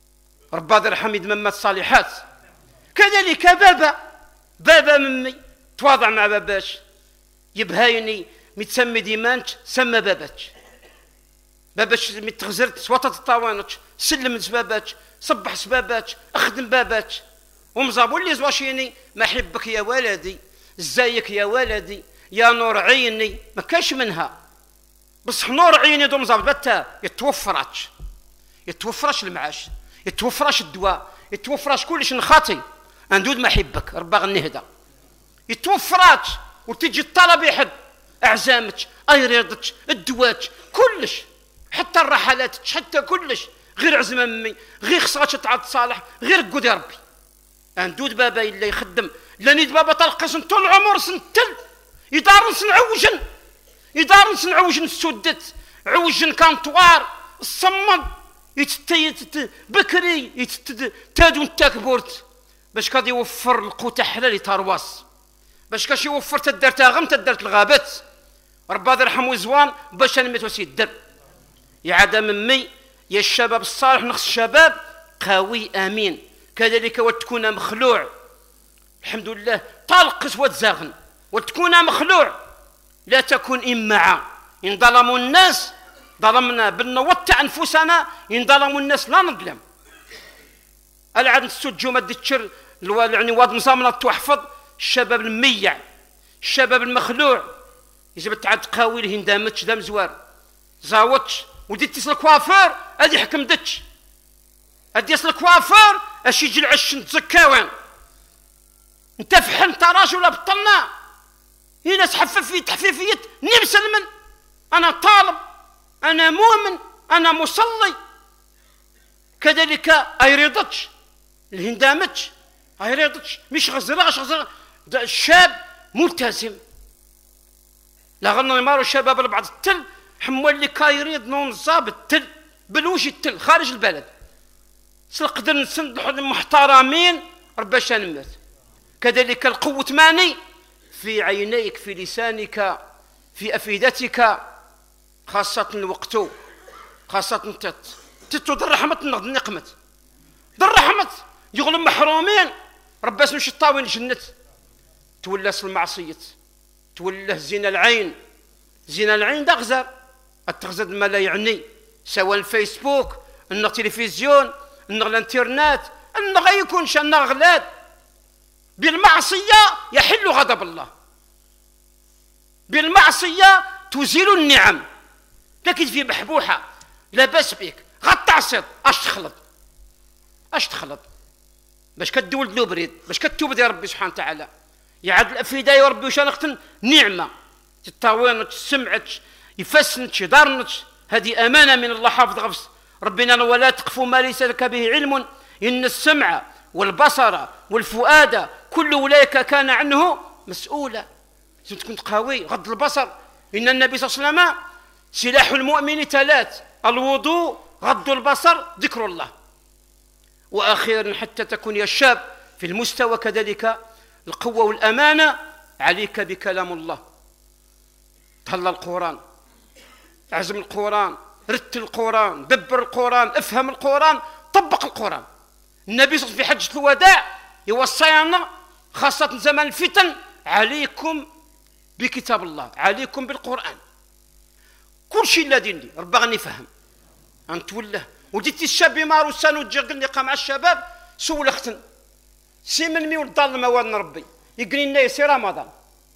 ربي يرحم يدممات الصالحات. كذلك بابا بابا ممي تواضع مع باباش، يبهايني متسمي ديمانش سمى باباتش، باباتش متغزرت سواطة الطوانتش سلم سباباتش صبح سباباتش اخدم باباتش ومزابو اللي زواشيني ما حبك يا ولدي ازيك يا ولدي يا نور عيني ما كاش منها، بصح نور عيني دو مزابط بتا يتوفراتش يتوفرش المعاش يتوفرش الدواء يتوفرش كلش نخاطي اندود ما حبك ربا غنهدا يتوفراتش وتجي الطلب يحب اعزامتش ايريضتش الدواتش كلش حتى الرحلات حتى كلش غير عزم امي غير خصاتش تعاد صالح غير قود ربي اندود بابا الا يخدم لاني بابا تلقسن طول العمر سنتل يدارنس نعوجن يدارنس نعوجن السدت عوجن كانطوار الصمد يتت بكري يتت تادو التاكبورت باش كاد يوفر القوت حلال تارواس باش كاش يوفر تدار تاغم تدارت الغابات ربي يرحم زوان باش انا متوسي الدر يا عدم امي يا الشباب الصالح نقص الشباب قوي امين كذلك وتكون مخلوع الحمد لله طلقس وتزاغن وتكون مخلوع لا تكون إمعا إن ظلموا الناس ظلمنا بنوتع أنفسنا إن ظلموا الناس لا نظلم العاد نسجو ما ديتشر يعني واد مصامنة تحفظ الشباب الميع الشباب المخلوع إذا بتعد قاوي لهن دامتش دام زوار زاوتش وديت تصل كوافير هادي حكم دتش هادي يصل كوافير اش يجي العش نتزكاوين انت فحل انت راجل ولا بطلنا هنا تحففي تحفيفية نمسلمن انا طالب انا مؤمن انا مصلي كذلك ايريضتش الهندامتش ايريضتش مش غزراش غزر الشاب ملتزم لا غنى يمارو الشباب لبعض التل حمول اللي كايريض نون صاب التل بلوجي التل خارج البلد سنقدر نسند محترمين ربي شنمت كذلك القوة ماني في عينيك في لسانك في أفئدتك خاصة الوقت خاصة تت تتو در رحمة النقد نقمت در رحمة يغلم محرومين ربي اسمش الطاوين جنة تولى المعصية تولى زين العين زين العين دغزر التغزر ما لا يعني سواء الفيسبوك انه تلفزيون انه الانترنت انه غيكون شان غلاد بالمعصية يحل غضب الله بالمعصية تزيل النعم لكن في بحبوحة لا باس بك غتعصد اش تخلط اش تخلط باش كدول له بريد باش كتوب يا ربي سبحانه وتعالى يعاد الافئده يا ربي وش نختن نعمه تطاوينك سمعك يفسنك يدارنك هذه امانه من الله حافظ غفص ربنا ولا تقف ما ليس لك به علم ان السمع والبصر والفؤاد كل اولئك كان عنه مسؤولا لازم تكون قوي غض البصر ان النبي صلى الله عليه وسلم سلاح المؤمن ثلاث الوضوء غض البصر ذكر الله واخيرا حتى تكون يا الشاب في المستوى كذلك القوة والأمانة عليك بكلام الله تهلا القرآن اعزم القرآن رتل القرآن دبر القرآن افهم القرآن طبق القرآن النبي صلى الله عليه وسلم في حجة الوداع يوصينا خاصة زمان الفتن عليكم بكتاب الله عليكم بالقرآن كل شيء الذي لي ربي غني فهم أنت ولا وجدت الشاب يمارو سانو تجي مع الشباب سول اختن سي من مي ولد موالنا ربي يقني لنا سي رمضان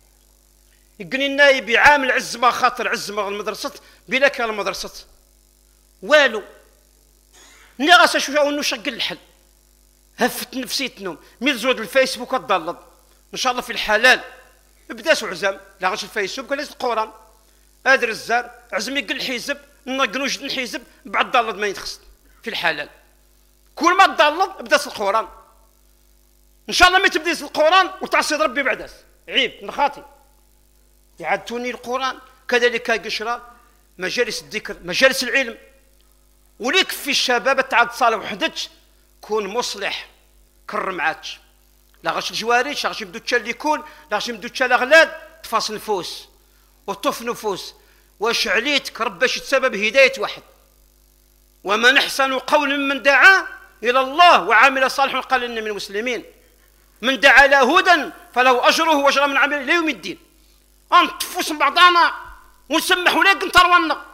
يقني لنا يبي عامل عز ما خاطر عز ما المدرسة بلا كان المدرسة والو ني غاسا شو انه شق الحل هفت نفسيتنا مي زود الفيسبوك تضلض ان شاء الله في الحلال بدا عزام لا غاش الفيسبوك ولا القران هذا الزار عزم يقل الحزب نقنوش الحزب بعد ضلض ما يتخص في الحلال كل ما تضلض بدا القران ان شاء الله ما تبديس القران وتعصي ربي بعداس عيب نخاطي يعدتوني القران كذلك قشره مجالس الذكر مجالس العلم وليك في الشباب تعاد صالح وحدتش كون مصلح كرم عاتش لا غاش الجواريش لا غاش يبدو تشال يكون لا غاش يبدو تشال اغلاد تفاص نفوس وطف نفوس واش عليتك ربي باش تسبب هدايه واحد ومن احسن قول ممن دعا إلى الله وعمل صالحا قال إني من المسلمين، من دعا إلى هدى فله أجره وأجر من عمل إلى يوم الدين. أنتفوس بعضنا ونسمح ولكن ترونا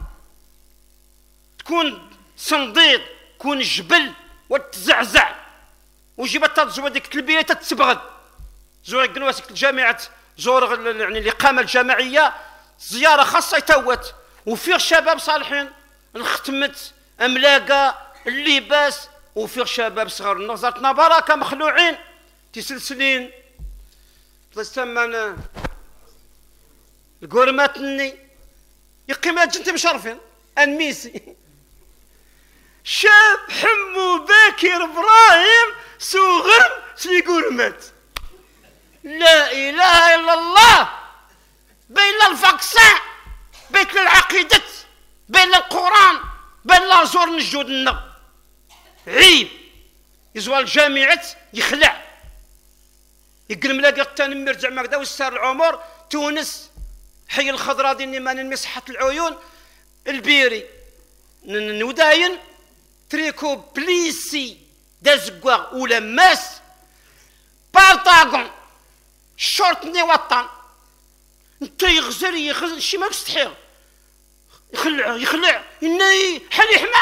تكون صنديد، تكون جبل وتزعزع وجبت تزور ديك التلبيه تتبغد. زور قنواسك الجامعة، زور يعني الإقامة الجامعية زيارة خاصة يتوت وفيه شباب صالحين، الختمت أملاقة اللباس، وفيه شباب صغار نظرتنا بركة مخلوعين تسلسلين تسمى القرماتني يقيمات جنتي مشرفين الميسي شاب حمو باكر ابراهيم صغر سي قرمات. لا اله الا الله، بين الفاكسان بين العقيدة بين القران بين لازور نجود النغ عيب. يزوال الجامعة يخلع يقل ملاقي التاني يرجع مكدا ويسار العمر تونس حي الخضراء ديني ما مسحة العيون البيري نوداين تريكو بليسي دازقوا ولا ماس بارطاغون شورتني وطن انت يغزر يغزر شي ما يستحيل يخلع يخلع اني حلي حما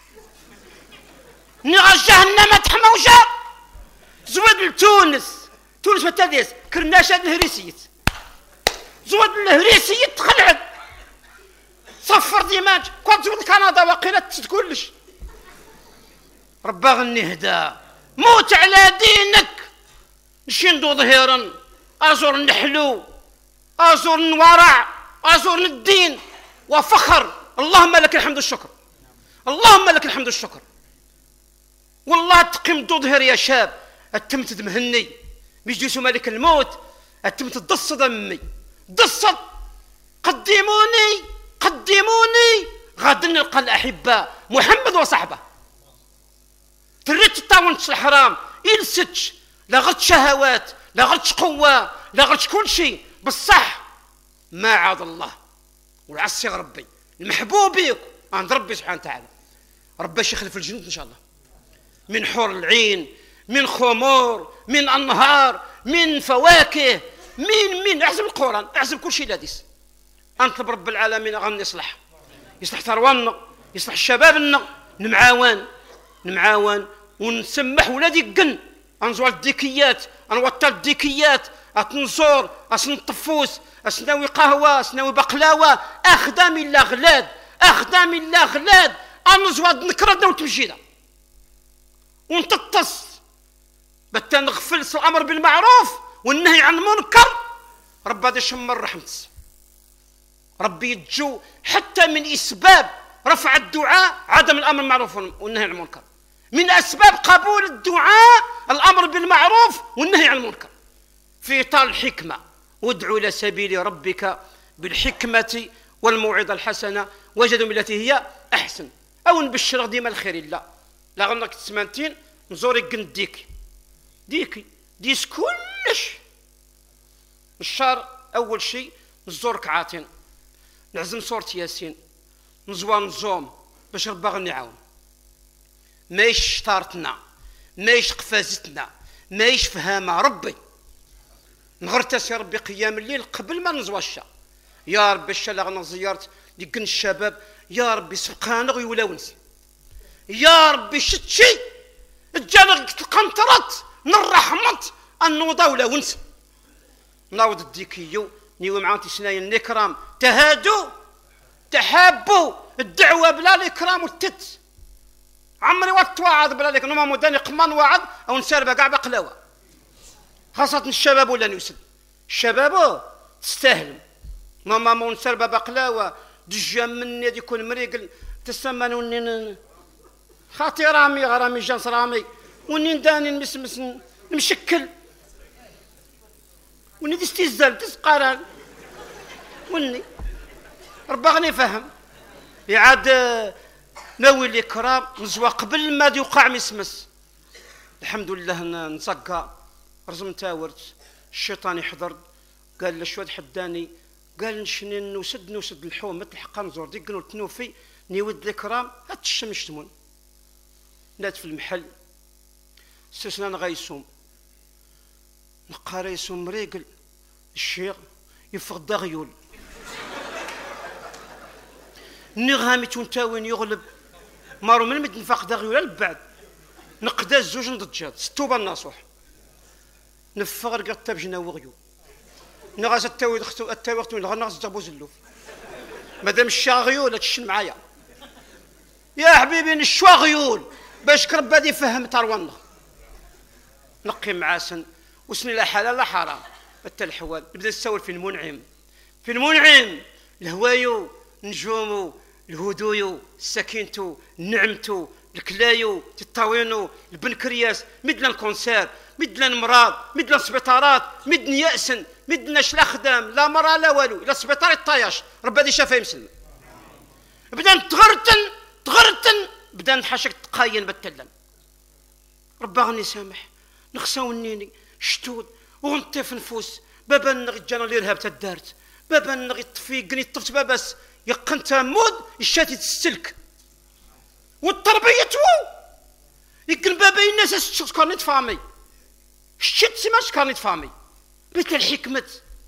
نغا جهنم تحمى وجار زود لتونس تونس متاديس كرناشة الهريسيت زود الهريسيت تخلعت صفر ديماج كنت زود كندا وقيلة تكلش ربا غني هدا موت على دينك نشندو ظهيرا ازور النحلو ازور الورع ازور الدين وفخر. اللهم لك الحمد والشكر، اللهم لك الحمد والشكر. والله تقيم دو ظهر يا شاب اتمت دمهني بيجلسوا ملك الموت اتمت تدص دمي دصت قدموني قدموني غادي نلقى الاحباء محمد وصحبه تريت الطاونت الحرام يلسج لا غلط شهوات لا غلط قوه لا غلط كل شيء بصح ما عاد الله والعصي ربي المحبوب بيك عند ربي سبحانه وتعالى. ربي يخلف في الجنة ان شاء الله من حور العين من خمور من انهار من فواكه من من احسب القران احسب كل شيء لاديس. انطلب رب العالمين غن يصلح يصلح ثرواننا يصلح شبابنا نمعاون نمعاون ونسمح ولادي قن انزوال الديكيات انوطل الديكيات اتنصور اسنطفوس اسناوي قهوه اسناوي بقلاوه اخدام الله غلاد اخدام الله غلاد انزواد نكردنا وتمشينا ونتطس بتا نغفل الامر بالمعروف والنهي عن المنكر. رب هذا شمر رحمت ربي يتجو حتى من اسباب رفع الدعاء عدم الامر بالمعروف والنهي عن المنكر، من اسباب قبول الدعاء الامر بالمعروف والنهي عن المنكر في اطار الحكمه. وادعوا الى سبيل ربك بالحكمه والموعظه الحسنه وجدوا التي هي احسن. او نبشر ديما الخير لا لا غنك تسمانتين نزوري قند ديكي ديكي ديس كلش الشهر اول شيء نزور كعاتين نعزم صورة ياسين نزوان نزوم باش ربا غني عاون مايش شطارتنا مايش قفازتنا مايش فهامة ربي نغرتاس يا ربي قيام الليل قبل ما نزوى الشا يا ربي الشا غنا زيارت ديكن الشباب يا ربي سبقانا ويولاونس يا ربي شت شي الجانغ القنطرت نرحمت النوضة ولا ونس ناوض الديكيو نيو معاوتي سنايا النكرام تهادوا تحابوا الدعوة بلا الإكرام والتت عمري واتواعد بلا لك نما مداني قمان وعد أو نساربها قاع بقلاوة خاصة الشباب ولا نوسل الشباب تستاهل ماما مو نساربها بقلاوة دجا مني يكون مريقل تسمى ونين خاطي رامي غرامي جانس رامي ونين داني نمسمس نمشكل وني تستيزل تسقاران وني ربغني فهم يعاد ناوي الإكرام نزوى قبل ما يوقع مسمس الحمد لله نصقى رزم تاورت الشيطان يحضر قال لشواد حداني قال نشني نوسد نوسد الحوم مثل حقا نزور ديك قلت نوفي نيود الإكرام هات الشمس تمون نات في المحل سسنا غيسوم نقارا يسوم ريقل الشيخ يفقد غيول نغامي تونتاوين يغلب مارو من مد نفاق غيول البعد نقدا الزوج نضجات ستوبا الناصوح نفغر قطه بجنا وغيو نغاز التاوي دختو التاوي وقت من غنغاز جابو زلوف مادام الشاغيول تشن معايا يا حبيبي نشوا غيول باش كرب هادي يفهم ترونا نقي معاسن وسن لا حلال لا حرام حتى الحوال نبدا نسول في المنعم في المنعم الهوايو نجومو الهدويو السكينتو النعمتو الكلايو الطاوينو البنكرياس مدنا الكونسير مدنا المرض مدنا السبيطارات مدنا يأسن مدنا لا خدام لا مرة لا والو الى السبيطار الطياش ربي هادي شافها يمسلم بدا نتغرتن تغرتن بدا نحاشك تقاين بالتلم ربي غني سامح نخساو النيني شتود ونطيف نفوس بابا نغجانا الارهاب تدارت بابا نغي طفي قني طفت باباس يقن تامود الشاتي تستلك والتربيه تو يقن بابا الناس الشخص كارنيت فامي الشت سماش كارنيت فامي بيت الحكمه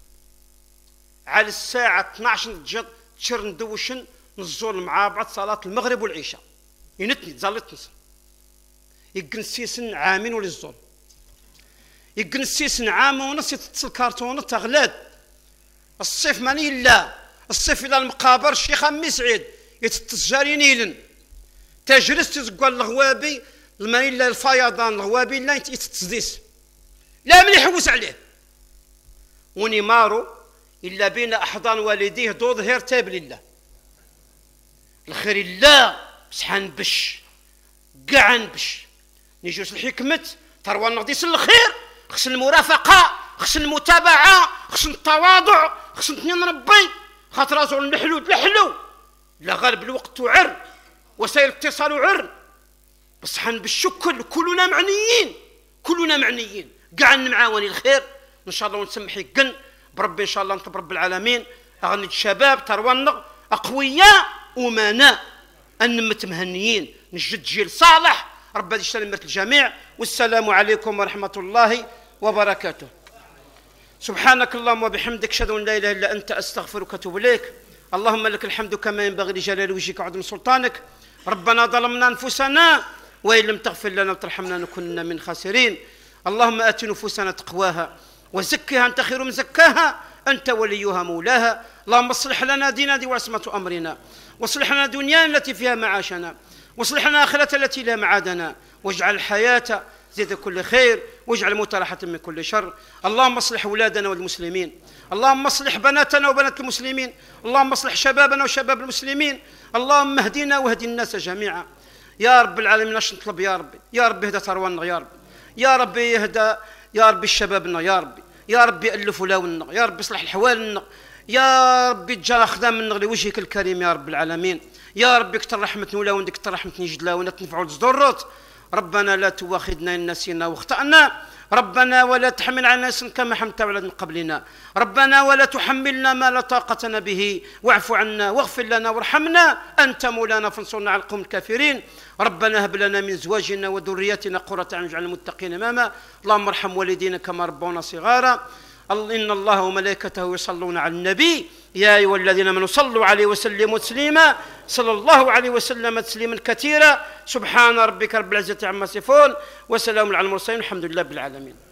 على الساعه اثناش نتجد تشر ندوشن نزول مع بعض صلاه المغرب والعشاء ينتني تزالت نص يقن سيسن عامين وللزول يقن السيسن عام ونص يتصل كارتونه تغلاد الصيف ماني لا الصيف الى المقابر الشيخ امي سعيد يتتجاري نيلن تجلس تزقوا الغوابي الماني لا الفيضان الغوابي لا يتتصديس لا من يحوس عليه وني مارو الا بين احضان والديه دو ظهير تاب لله الخير الله بصحان بش كاع نبش نجوز الحكمه تروى نغديس الخير خص المرافقه خص المتابعه خص التواضع خص نتنين ربي خاطر رازول نحلو تلحلو لا غالب الوقت عر وسائل الاتصال عر بصح بالشكل كلنا معنيين كلنا معنيين كاع نمعاوني الخير ان شاء الله ونسمح يقن بربي ان شاء الله نطلب رب العالمين اغني الشباب تروى اقوياء امناء انمت مهنيين نجد جيل صالح ربي يسلمك الجميع والسلام عليكم ورحمه الله وبركاته. سبحانك اللهم وبحمدك اشهد ان لا اله الا انت استغفرك واتوب اليك. اللهم لك الحمد كما ينبغي لجلال وجهك وعظيم سلطانك. ربنا ظلمنا انفسنا وان لم تغفر لنا وترحمنا نكونن من خاسرين. اللهم ات نفوسنا تقواها وزكها انت خير من زكاها انت وليها مولاها. اللهم اصلح لنا ديننا دي وعصمه امرنا واصلح لنا دنيانا التي فيها معاشنا واصلح لنا اخرتنا التي لها معادنا واجعل الحياه زيد كل خير واجعل الموت راحة من كل شر. اللهم اصلح اولادنا والمسلمين. اللهم اصلح بناتنا وبنات المسلمين. اللهم اصلح شبابنا وشباب المسلمين. اللهم اهدنا واهد الناس جميعا يا رب العالمين. اش نطلب يا ربي يا ربي اهدى ثرونا يا ربي يا ربي يهدى يا ربي شبابنا يا ربي يا ربي الفوا لاونا يا ربي اصلح احوالنا يا ربي تجعل خدامنا لوجهك الكريم يا رب العالمين. يا ربي كتر رحمتنا ولا وندك كتر رحمتني جد لا ونا تنفعوا الزدروت. ربنا لا تواخذنا إن نسينا واخطأنا. ربنا ولا تحمل علينا إصرا كما حملت على من قبلنا. ربنا ولا تحملنا ما لا طاقة لنا به واعف عنا واغفر لنا وارحمنا أنت مولانا فانصرنا على القوم الكافرين. ربنا هب لنا من أزواجنا وذرياتنا قرة أعين واجعلنا المتقين إماما. اللهم ارحم والدينا كما ربونا صغارا. إن الله وملائكته يصلون على النبي يا أيها الذين آمنوا صلوا عليه وسلموا تسليما. صلى الله عليه وسلم تسليما كثيرا. سبحان ربك رب العزة عما يصفون وسلام على المرسلين الحمد لله بالعالمين.